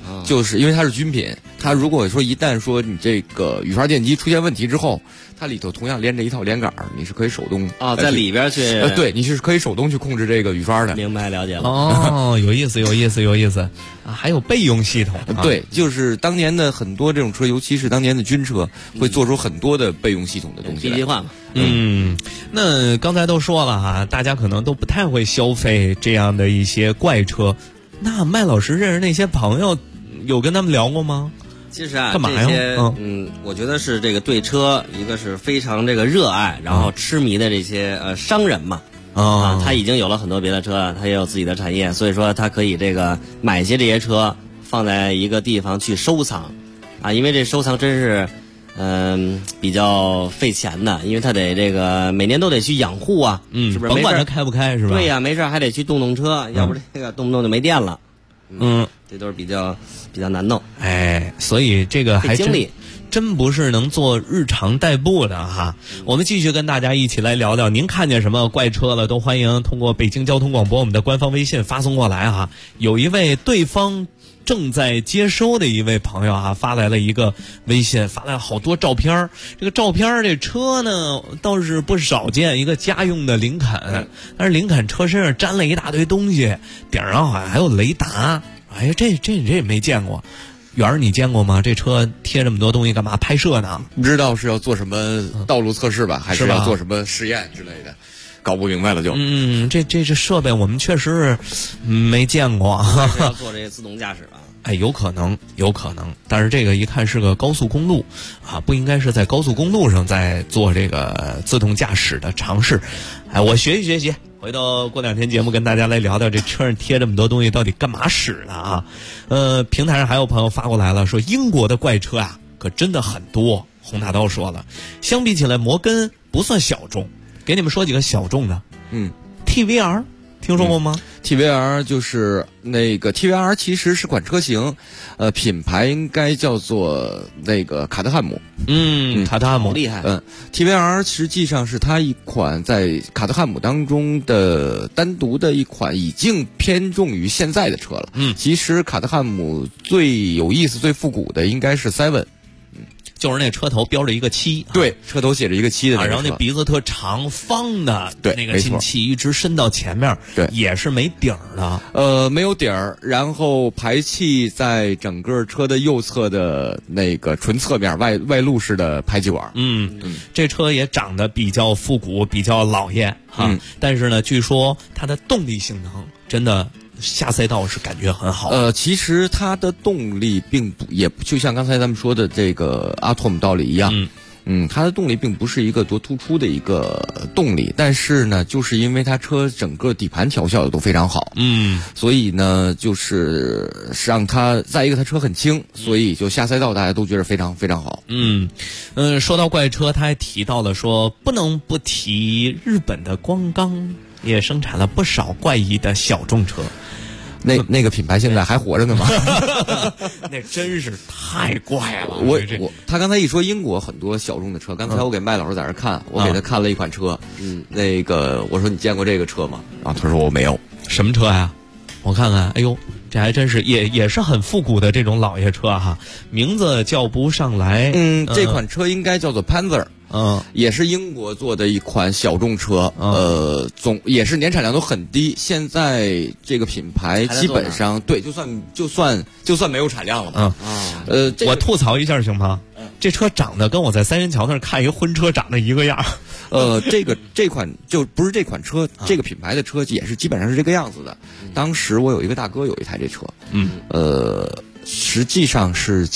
就是因为它是军品，它如果说一旦说你这个雨刷电机出现问题之后，它里头同样连着一套连杆，你是可以手动在里边去对，你是可以手动去控制这个雨刷的。 明白了解了。 哦，有意思啊！还有备用系统。 对，就是当年的很多这种车，尤其是当年的军车，会做出很多的备用系统的东西来。 一体化嘛。 那刚才都说了哈，大家可能都不太会消费这样的一些怪车。那麦老师认识那些朋友，有跟他们聊过吗？ 其实啊， 干嘛呀？ 这些我觉得是这个对车，一个是非常这个热爱，然后痴迷的这些商人嘛。他已经有了很多别的车了，他也有自己的产业，所以说他可以这个买一些这些车放在一个地方去收藏，因为这收藏真是比较费钱的，因为他得这个每年都得去养护啊，是不是？ 甭管它开不开是吧？ 对呀，没事还得去动车，要不这个动不动就没电了。这都是比较难弄。 所以这个还真不是能做日常代步的哈。我们继续跟大家一起来聊聊，您看见什么怪车了，都欢迎通过北京交通广播我们的官方微信发送过来哈。有一位对方正在接收的一位朋友发来了一个微信，发来了好多照片。这个照片这车呢倒是不少见，一个家用的林肯，但是林肯车身上粘了一大堆东西，顶上好像还有雷达。这也没见过。元儿，你见过吗？这车贴这么多东西干嘛？拍摄呢？ 不知道是要做什么道路测试吧，还是要做什么实验之类的，搞不明白了就。 这设备我们确实没见过。 是要做这些自动驾驶吧？ 有可能，但是这个一看是个高速公路不应该是在高速公路上在做这个自动驾驶的尝试。我学习。回头过2天节目跟大家来聊聊这车上贴这么多东西到底干嘛使的平台上还有朋友发过来了，说英国的怪车可真的很多。洪大刀说了，相比起来摩根不算小众，给你们说几个小众的。TVR 听说过吗 ？TVR 就是那个 TVR 其实是款车型，品牌应该叫做那个卡特汉姆。 卡特汉姆厉害。 TVR 实际上是它一款在卡特汉姆当中的单独的一款已经偏重于现在的车了。其实卡特汉姆最有意思、最复古的应该是 Seven。 就是那车头标着一个7， 对，车头写着一个7的那个车， 然后那鼻子特长方的， 对， 那个进气一直伸到前面， 对， 也是没底儿的， 没有底儿，然后排气在整个车的右侧的那个纯侧面外露式的排气管。 这车也长得比较复古，比较老爷但是呢，据说它的动力性能真的。下赛道是感觉很好。 其实它的动力也就像刚才咱们说的这个阿托姆道理一样，它的动力并不是一个多突出的一个动力，但是呢，就是因为它车整个底盘调校的都非常好，所以呢，就是让它再一个它车很轻，所以就下赛道大家都觉得非常非常好。 说到怪车，他还提到了说不能不提日本的光钢也生产了不少怪异的小众车。 那个品牌现在还活着呢吗？ 那真是太怪了。 他刚才一说英国很多小众的车，刚才我给麦老师在这看，我给他看了一款车，那个我说你见过这个车吗？然后他说我没有。 什么车呀？我看看，哎呦，这还真是也是很复古的这种老爷车名字叫不上来。 这款车应该叫做 Panzer。也是英国做的一款小众车，也是年产量都很低。现在这个品牌基本上对，就算没有产量了嘛。 我吐槽一下行吗？这车长得跟我在三元桥那儿看一个婚车长得一个样。 这款就不是这款车，这个品牌的车也是基本上是这个样子的。当时我有一个大哥有一台这车，实际上是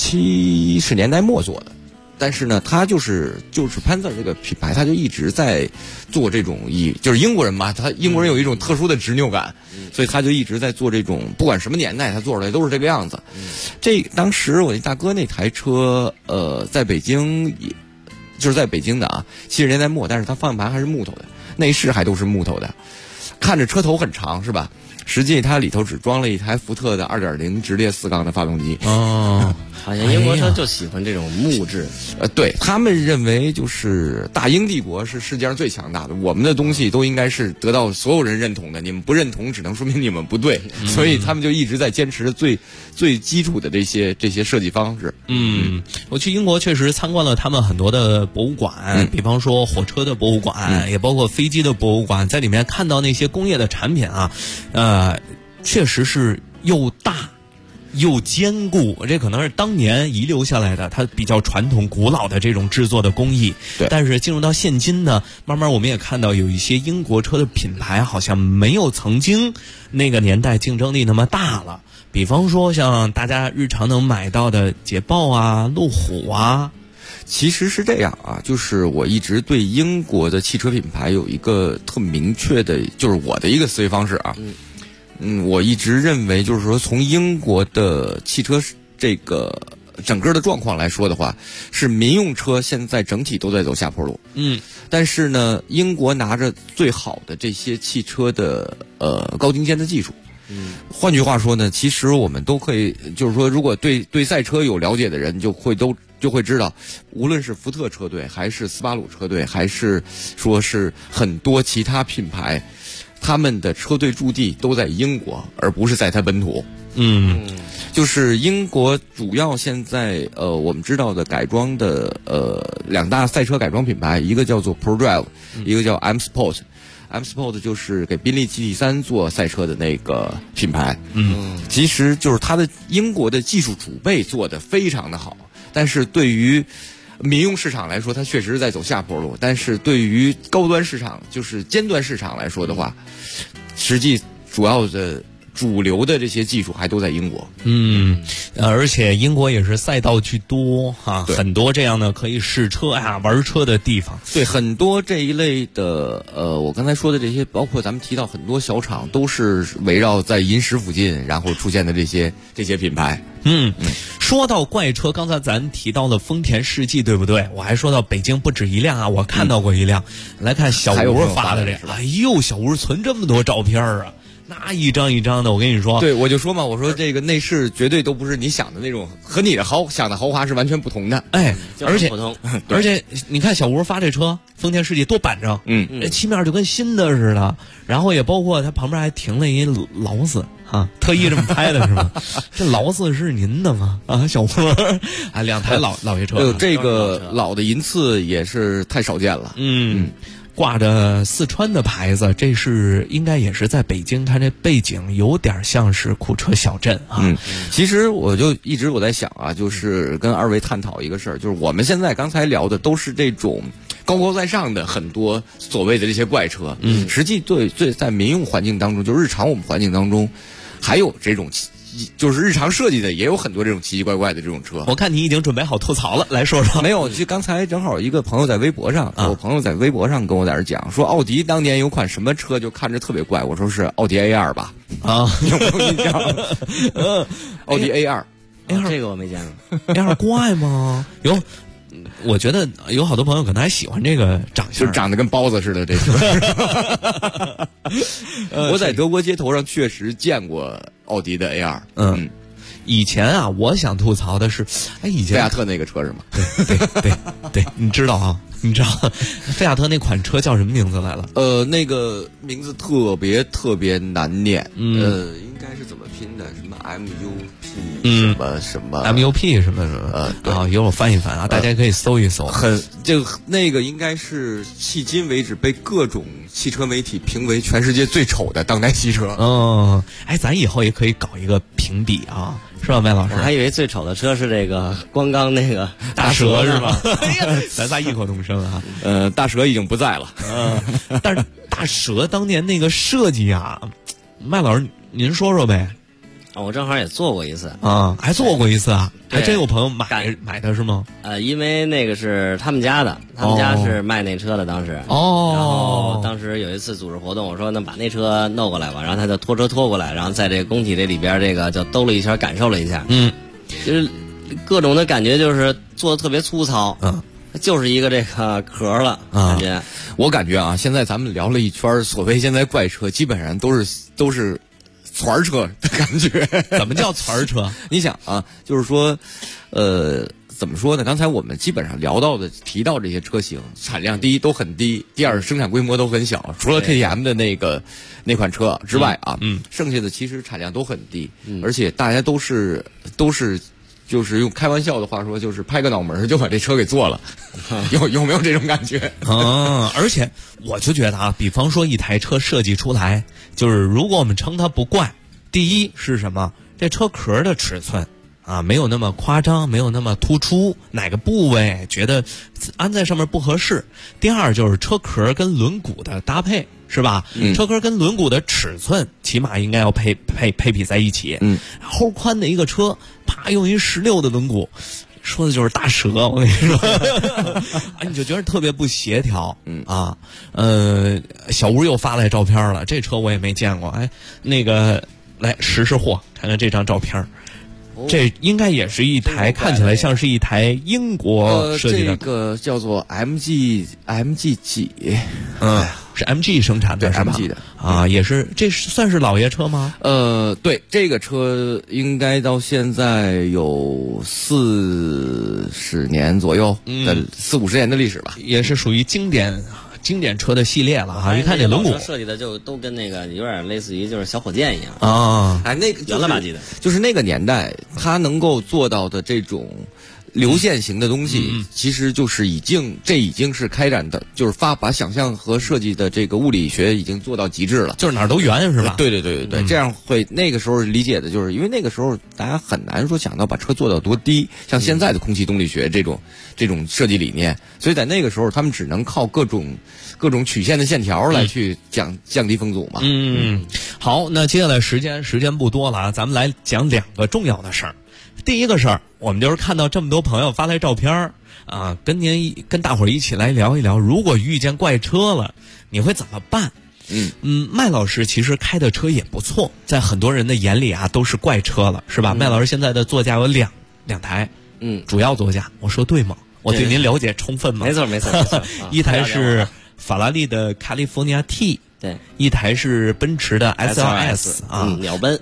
70年代末做的。但是呢，他就是Panzer这个品牌，他就一直在做这种就是英国人嘛，英国人有一种特殊的执拗感，所以他就一直在做这种，不管什么年代他做出来都是这个样子。当时我那大哥那台车，在北京，就是在北京的70年代末，但是他方向盘还是木头的，内饰还都是木头的，看着车头很长是吧？实际它里头只装了一台福特的2.0直列4缸的发动机。 好像英国车就喜欢这种木质。 对，他们认为就是大英帝国是世界上最强大的，我们的东西都应该是得到所有人认同的，你们不认同只能说明你们不对，所以他们就一直在坚持最基础的这些设计方式。 我去英国确实参观了他们很多的博物馆，比方说火车的博物馆，也包括飞机的博物馆，在里面看到那些工业的产品啊，确实是又大又坚固，这可能是当年遗留下来的，它比较传统古老的这种制作的工艺。但是进入到现今呢，慢慢我们也看到有一些英国车的品牌好像没有曾经那个年代竞争力那么大了。比方说像大家日常能买到的捷豹啊、路虎啊。 其实是这样啊，就是我一直对英国的汽车品牌有一个特明确的，就是我的一个思维方式啊。我一直认为，就是说从英国的汽车这个整个的状况来说的话，是民用车现在整体都在走下坡路。但是呢，英国拿着最好的这些汽车的高精尖的技术。换句话说呢，其实我们都可以，就是说，如果对赛车有了解的人，就会知道，无论是福特车队，还是斯巴鲁车队，还是说是很多其他品牌，他们的车队驻地都在英国，而不是在它本土。就是英国主要现在我们知道的改装的两大赛车改装品牌，一个叫做 ProDrive，一个叫 M-Sport。M-Sport 就是给宾利 GT3 做赛车的那个品牌。其实就是它的英国的技术储备做得非常的好，但是对于民用市场来说，它确实是在走下坡路。但是对于高端市场，就是尖端市场来说的话，实际主要的主流的这些技术还都在英国。 而且英国也是赛道居多哈，很多这样的可以试车呀、玩车的地方。 对，很多这一类的我刚才说的这些，包括咱们提到很多小厂，都是围绕在银石附近然后出现的这些品牌。 说到怪车，刚才咱提到了丰田世纪，对不对？我还说到北京不止一辆啊，我看到过一辆。来看小吴发的这，哎呦，小吴存这么多照片啊！那一张一张的，我跟你说， 对，我就说嘛，我说这个内饰绝对都不是你想的那种，和你的想的豪华是完全不同的。 而且你看小吴发这车，丰田世纪多板正，这漆面就跟新的似的。然后也包括它旁边还停了一劳斯啊，特意这么拍的是吗？这劳斯是您的吗？啊，小吴啊，两台老爷车， 这个老的银次也是太少见了。 挂着四川的牌子，这是应该也是在北京，它这背景有点像是库车小镇啊。 其实我就一直在想啊，就是跟二位探讨一个事儿，就是我们现在刚才聊的都是这种高高在上的很多所谓的这些怪车，实际对在民用环境当中，就日常我们环境当中，还有这种就是日常设计的也有很多这种奇奇怪怪的这种车。 我看你已经准备好吐槽了，来说说。 没有，就刚才正好一个朋友在微博上，我朋友在微博上跟我在这讲说，奥迪当年有款什么车就看着特别怪，我说是奥迪 A2 吧？有没有印象？奥迪 A2， 这个我没见过。 A2 怪吗？有。我觉得有好多朋友可能还喜欢这个长相， 就长得跟包子似的这车。我在德国街头上确实见过奥迪的 A2。 以前啊，我想吐槽的是，以前菲亚特那个车是吗？ 对，你知道啊？你知道菲亚特那款车叫什么名字来了？ 那个名字特别难念。应该是怎么拼的？什么 MUP 什么 MUP 什么对啊，一会儿我翻一翻啊，大家可以搜一搜。 那个应该是迄今为止被各种汽车媒体评为全世界最丑的当代汽车。 咱以后也可以搞一个评比啊，是吧，麦老师？ 我还以为最丑的车是这个光刚那个大蛇是吧？咱仨异口同声啊。 大蛇已经不在了。 但是大蛇当年那个设计啊，麦老师您说说呗。 我正好也做过一次啊，还做过一次啊，还真有朋友买的是吗？ 因为那个是他们家的，他们家是卖那车的，当时然后当时有一次组织活动，我说那把那车弄过来吧，然后他就拖车拖过来，然后在这个工体这里边这个就兜了一圈，感受了一下，就是各种的感觉，就是做的特别粗糙，就是一个这个壳了，感觉我感觉啊，现在咱们聊了一圈，所谓现在怪车基本上都是团车的感觉。 怎么叫团车？ 你想啊，就是说，怎么说呢？刚才我们基本上提到这些车型，产量第一都很低，第二生产规模都很小，除了 KTM 的那款车之外啊，剩下的其实产量都很低，而且大家都是就是用开玩笑的话说，就是拍个脑门就把这车给做了，有没有这种感觉？ 而且我就觉得啊，比方说一台车设计出来，就是如果我们称它不怪，第一是什么？这车壳的尺寸啊，没有那么夸张，没有那么突出，哪个部位觉得安在上面不合适。第二就是车壳跟轮毂的搭配，是吧？车壳跟轮毂的尺寸起码应该要配比在一起。后宽的一个车，啪用一16的轮毂，说的就是大蛇，我跟你说，你就觉得特别不协调。小吴又发来照片了，这车我也没见过。哎，那个来识货，看看这张照片。这应该也是一台看起来像是一台英国设计的， 这个叫做 MG 几？ 是 MG 生产的， 对 MG 的啊，也是，这算是老爷车吗？ 对，这个车应该到现在有40年左右的40-50年的历史吧， 也是属于经典车的系列了哈。一看这轮毂设计的就都跟那个有点类似于就是小火箭一样啊， 那个圆了吧唧的， 就是那个年代它能够做到的这种流线型的东西，其实就是已经是开展的，就是把想象和设计的这个物理学已经做到极致了， 就是哪儿都圆是吧？ 对，这样会那个时候理解的就是因为那个时候大家很难说想到把车做到多低，像现在的空气动力学这种设计理念，所以在那个时候他们只能靠各种曲线的线条来去降低风阻嘛。 好，那接下来时间不多了啊，咱们来讲2个重要的事儿。第一个事儿，我们就是看到这么多朋友发来照片啊，跟大伙儿一起来聊一聊，如果遇见怪车了，你会怎么办？麦老师其实开的车也不错，在很多人的眼里啊都是怪车了，是吧？麦老师现在的座驾有两台，主要座驾，我说对吗？我对您了解充分吗？ 没错。 一台是法拉利的 California T。 对， 一台是奔驰的 SLS 啊， 鸟奔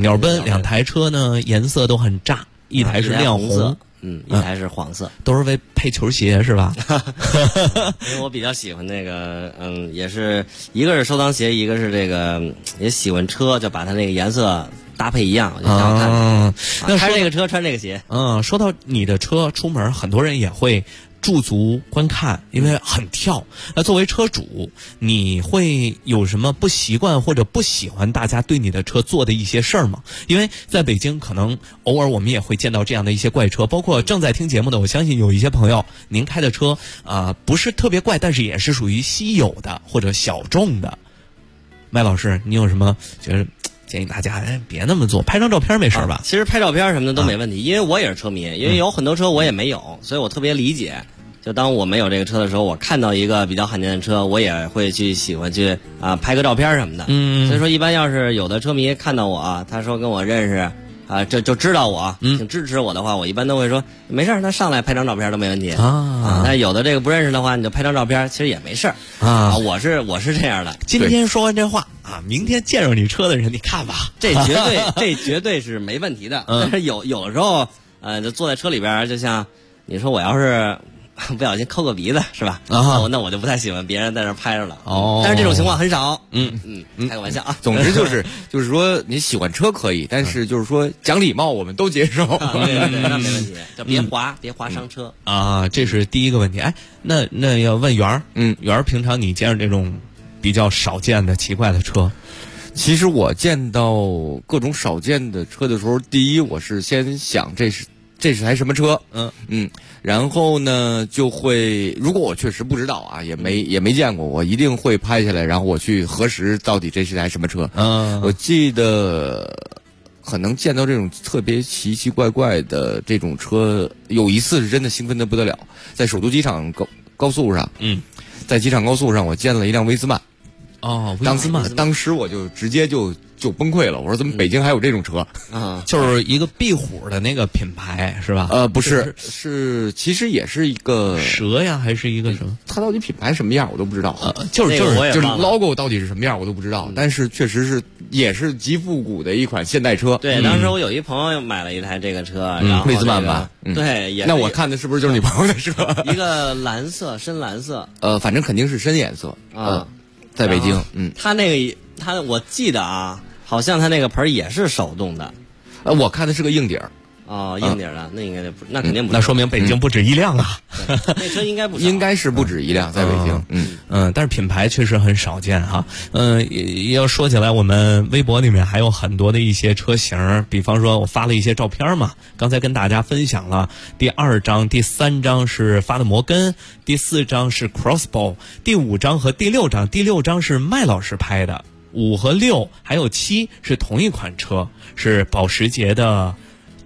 2台车呢颜色都很炸，一台是亮红， 一台是黄色， 都是为配球鞋是吧？ 因为我比较喜欢那个，也是一个是收藏鞋，一个是这个也喜欢车，就把它那个颜色搭配一样，我就想看。那开这个车穿这个鞋。 说到你的车出门，很多人也会驻足观看，因为很跳。那作为车主，你会有什么不习惯或者不喜欢大家对你的车做的一些事儿吗？因为在北京，可能偶尔我们也会见到这样的一些怪车，包括正在听节目的，我相信有一些朋友，您开的车不是特别怪，但是也是属于稀有的或者小众的。麦老师，你有什么觉得建议大家别那么做？拍张照片没事吧？ 其实拍照片什么的都没问题，因为我也是车迷，因为有很多车我也没有，所以我特别理解。就当我没有这个车的时候，我看到一个比较罕见的车，我也会喜欢去拍个照片什么的。所以说一般要是有的车迷看到我，他说跟我认识这就知道我挺支持我的话，我一般都会说没事，他上来拍张照片都没问题但有的这个不认识的话，你就拍张照片，其实也没事我是这样的。 今天说完这话明天见着你车的人，你看吧， 这绝对是没问题的。但是有的时候就坐在车里边，就像你说我要是不小心抠个鼻子是吧？那我就不太喜欢别人在那拍着了。但是这种情况很少。开个玩笑啊。 总之就是说你喜欢车可以，但是就是说讲礼貌我们都接受。 对，那没问题，就别划伤车这是第一个问题。那要问圆儿，圆儿平常你见着这种比较少见的奇怪的车？ 其实我见到各种少见的车的时候，第一我是先想这是台什么车，然后呢就会，如果我确实不知道也没见过，我一定会拍下来，然后我去核实到底这是台什么车。我记得可能见到这种特别奇奇怪怪的这种车，有一次是真的兴奋得不得了，在首都机场高速上，在机场高速上我见了一辆威斯曼。 威斯曼， 当时我就直接就就崩溃了。我说怎么北京还有这种车啊？ 就是一个壁虎的那个品牌是吧？ 不是，是其实也是一个蛇呀，还是一个什么？ 它到底品牌什么样我都不知道。 就是 logo 到底是什么样我都不知道。但是确实是也是极复古的一款现代车。 对，当时我有一朋友买了一台这个车，然后魏兹曼吧？ 对，也那我看的是不是就是你朋友的车？ 一个蓝色，深蓝色。 反正肯定是深颜色啊， 在北京。 他那个我记得啊，好像他那个盆也是手动的。 我看的是个硬底儿。 哦，硬底的，那应该不，那肯定不。 那说明北京不止一辆啊。 那车应该不少， 应该是不止一辆，在北京。 但是品牌确实很少见哈。要说起来，我们微博里面还有很多的一些车型，比方说我发了一些照片嘛，刚才跟大家分享了第2张、第3张是发的摩根，第4张是 Crossbow， 第5张和第6张，第6张是麦老师拍的，5和6还有7是同一款车，是保时捷的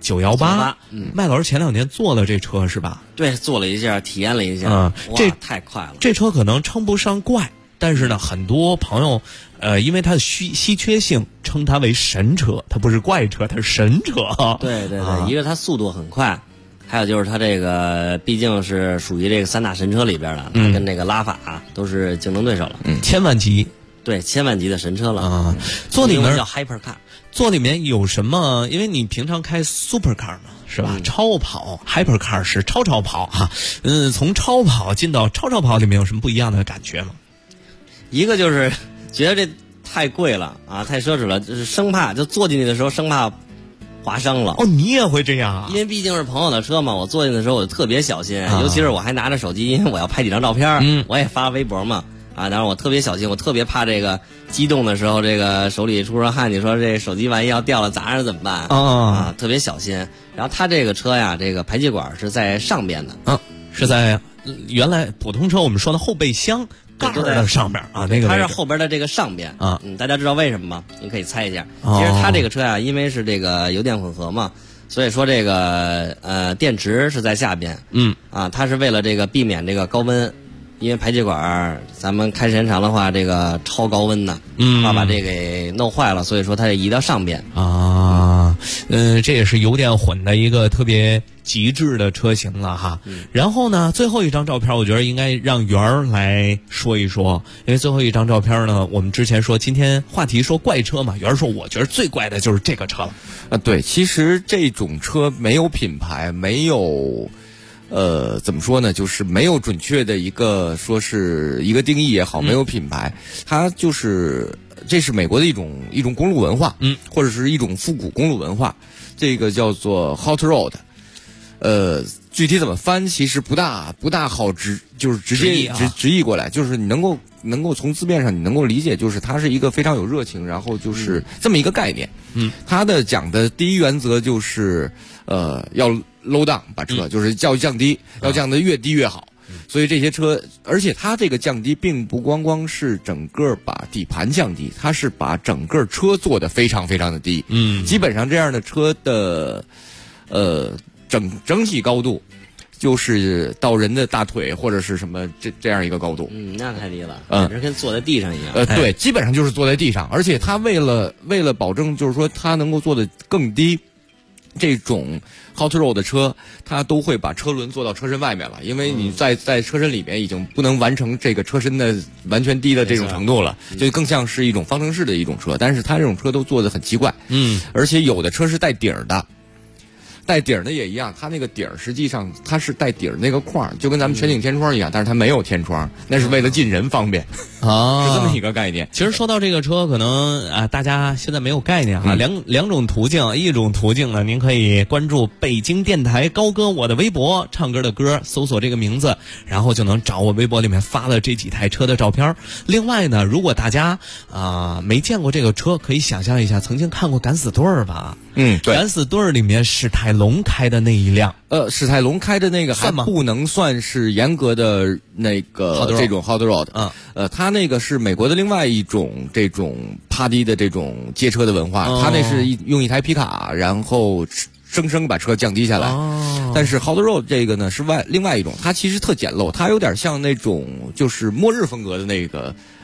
918。麦老师前2年坐了这车是吧？ 对，坐了一下，体验了一下。 这太快了。 这车可能称不上怪，但是呢，很多朋友因为它的稀缺性，称它为神车。它不是怪车，它是神车。 对，一个它速度很快，还有就是它这个毕竟是属于这个3大神车里边的，它跟那个拉法都是竞争对手了。 千万级。 对，千万级的神车了啊！坐里面叫 Hypercar。 坐里面有什么？因为你平常开 Supercar 嘛，是吧？超跑 Hypercar 是超跑啊。从超跑进到超跑里面有什么不一样的感觉吗？ 一个就是觉得这太贵了啊，太奢侈了，就是生怕就坐进去的时候生怕划伤了。 哦，你也会这样啊？ 因为毕竟是朋友的车嘛，我坐进的时候我就特别小心，尤其是我还拿着手机，因为我要拍几张照片，我也发微博嘛。当然我特别小心，我特别怕这个激动的时候，这个手里出上汗，你说这手机万一要掉了砸着怎么办？特别小心。然后它这个车呀，这个排气管是在上边的， 是在原来普通车我们说的后备箱盖的上边啊，那个它是后边的这个上边啊。 大家知道为什么吗？你可以猜一下。其实它这个车呀，因为是这个油电混合嘛，所以说这个电池是在下边。它是为了这个避免这个高温。因为排气管咱们开时间长的话，这个超高温呢，怕把这给弄坏了，所以说它得移到上边啊。这也是油电混的一个特别极致的车型了哈。然后呢，最后一张照片，我觉得应该让元儿来说一说，因为最后一张照片呢，我们之前说今天话题说怪车嘛，元儿说我觉得最怪的就是这个车了。 对，其实这种车没有品牌，没有。怎么说呢？就是没有准确的一个说是一个定义也好，没有品牌，它就是这是美国的一种公路文化，或者是一种复古公路文化，这个叫做 hot road。具体怎么翻其实不大好直接直译过来，就是你能够从字面上你能够理解，就是它是一个非常有热情，然后就是这么一个概念。它的讲的第一原则就是要low down 把车，就是要降低，要降得越低越好。所以这些车，而且它这个降低并不光是整个把底盘降低，它是把整个车做得非常非常的低。基本上这样的车的整体高度就是到人的大腿或者是什么这样一个高度。 那太低了，简直跟坐在地上一样。 对，基本上就是坐在地上，而且它为了保证就是说它能够做得更低。这种 hot road 的车，它都会把车轮做到车身外面了，因为你在车身里面已经不能完成这个车身的完全低的这种程度了，就更像是一种方程式的一种车。但是它这种车都做得很奇怪，而且有的车是带顶的。带顶的也一样，它那个顶实际上它是带顶那个框，就跟咱们全景天窗一样，但是它没有天窗，那是为了进人方便啊，是这么一个概念。 其实说到这个车，可能大家现在没有概念哈，两种途径，一种途径呢，您可以关注北京电台高歌我的微博，唱歌的歌，搜索这个名字，然后就能找我微博里面发了这几台车的照片。另外呢，如果大家没见过这个车，可以想象一下，曾经看过敢死队儿吧？ 对， 敢死队儿里面史泰龙开的那一辆， 史泰龙开的那个还不能算是严格的那个这种 hot road，它那个是美国的另外一种这种趴低的这种街车的文化，它那是用一台皮卡，然后生把车降低下来。但是 hot road 这个呢是另外一种，它其实特简陋，它有点像那种就是末日风格的那个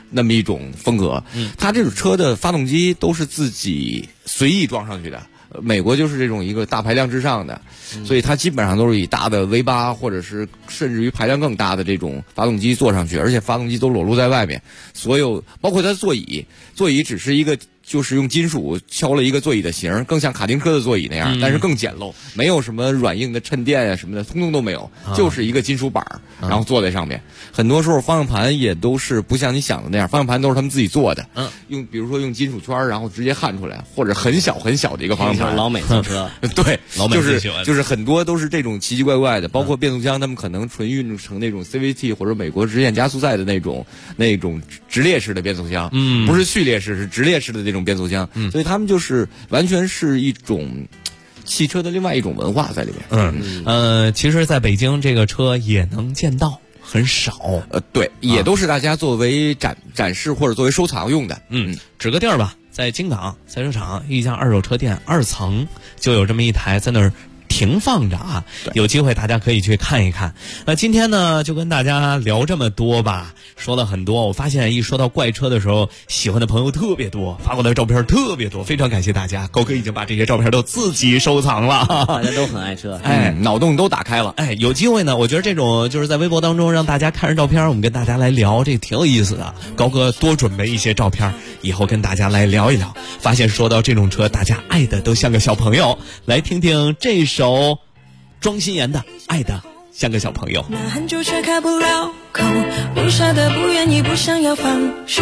那么一种风格。它这种车的发动机都是自己随意装上去的。美国就是这种一个大排量至上的，所以它基本上都是以大的 V8或者是甚至于排量更大的这种发动机做上去，而且发动机都裸露在外面。所有包括它的座椅只是一个就是用金属敲了一个座椅的形，更像卡丁车的座椅那样，但是更简陋，没有什么软硬的衬垫啊什么的，通通都没有，就是一个金属板，然后坐在上面。很多时候方向盘也都是不像你想的那样，方向盘都是他们自己做的，比如说用金属圈，然后直接焊出来，或者很小很小的一个方向盘。 老美造车， 对， 老美最喜欢就是很多都是这种奇奇怪怪的，包括变速箱，他们可能纯运成那种 CVT 或者美国直线加速赛的那种直列式的变速箱，不是序列式，是直列式的这种变速箱，所以他们就是完全是一种汽车的另外一种文化在里面。 其实在北京这个车也能见到，很少。 对，也都是大家作为展示或者作为收藏用的。 指个地儿吧，在京港赛车场一家二手车店2层就有这么一台在那儿停放着啊，有机会大家可以去看一看。那今天呢就跟大家聊这么多吧，说了很多。我发现一说到怪车的时候，喜欢的朋友特别多，发过来的照片特别多，非常感谢大家。高哥已经把这些照片都自己收藏了， 大家都很爱车， 脑洞都打开了。 有机会呢，我觉得这种就是在微博当中让大家看着照片，我们跟大家来聊，这挺有意思的。高哥多准备一些照片，以后跟大家来聊一聊。发现说到这种车，大家爱的都像个小朋友。来听听这首庄心妍的《爱的像个小朋友》。 那很久却开不了口，不舍得，不愿意，不想要放手，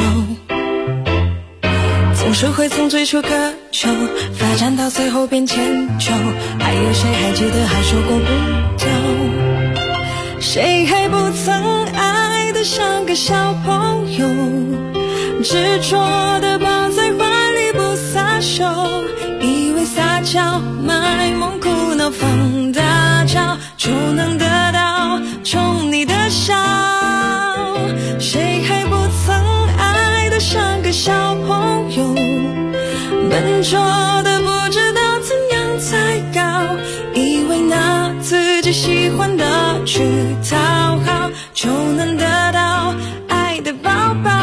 总是会从最初渴求发展到最后变迁就，还有谁还记得还说过不走？谁还不曾爱得像个小朋友，执着的抱在怀里不撒手，以为撒娇卖萌哭闹放大招就能得到宠你的笑，谁还不曾爱得像个小朋友，笨拙的不知道怎样才高，以为拿自己喜欢的去讨好就能得到爱的抱抱。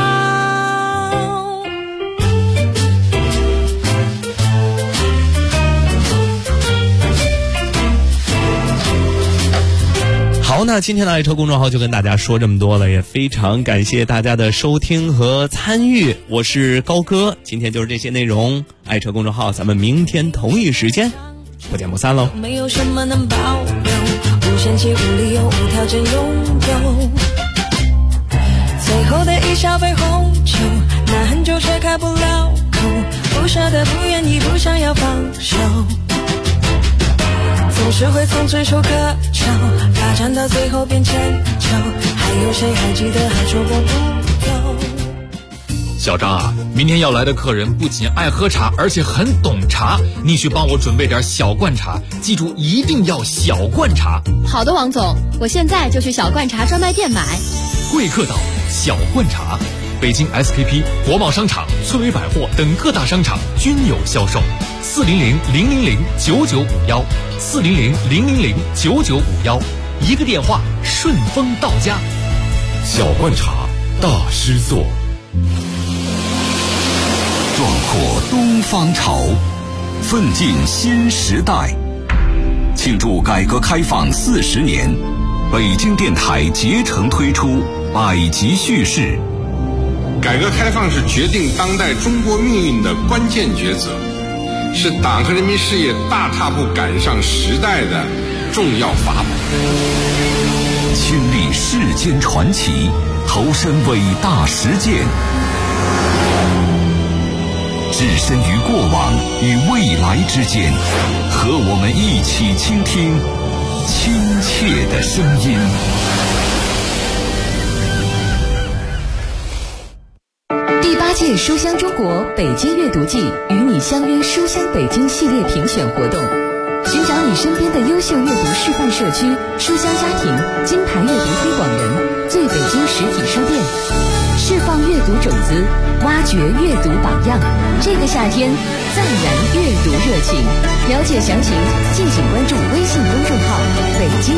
好，那今天的爱车公众号就跟大家说这么多了，也非常感谢大家的收听和参与。我是高哥，今天就是这些内容。爱车公众号，咱们明天同一时间不见不散喽。 没有什么能保留，无限期无理由无条件拥有，最后的一小杯红酒，那很久却开不了口，不舍得，不愿意，不想要放手，总是会从最初渴求发展到最后变迁就，还有谁还记得还说过不走？ 小张啊，明天要来的客人不仅爱喝茶，而且很懂茶，你去帮我准备点小罐茶，记住一定要小罐茶。 好的，王总，我现在就去小罐茶专卖店买。 贵客岛小罐茶，北京 SKP、国贸商场、翠微百货等各大商场均有销售。400-000-9951，400-000-9951，一个电话顺丰到家。 小罐茶大师座，壮阔东方潮，奋进新时代。庆祝改革开放40年，北京电台竭诚推出百集叙事。 改革开放是决定当代中国命运的关键抉择，是党和人民事业大踏步赶上时代的重要法宝。 亲历世间传奇，投身伟大实践，置身于过往与未来之间，和我们一起倾听亲切的声音。 第8届书香中国北京阅读季与你相约书香北京系列评选活动，寻找你身边的优秀阅读示范社区、书香家庭、金牌阅读推广人、最北京实体书店，释放阅读种子，挖掘阅读榜样。这个夏天，暂燃阅读热情。了解详情，敬请关注微信公众号“北京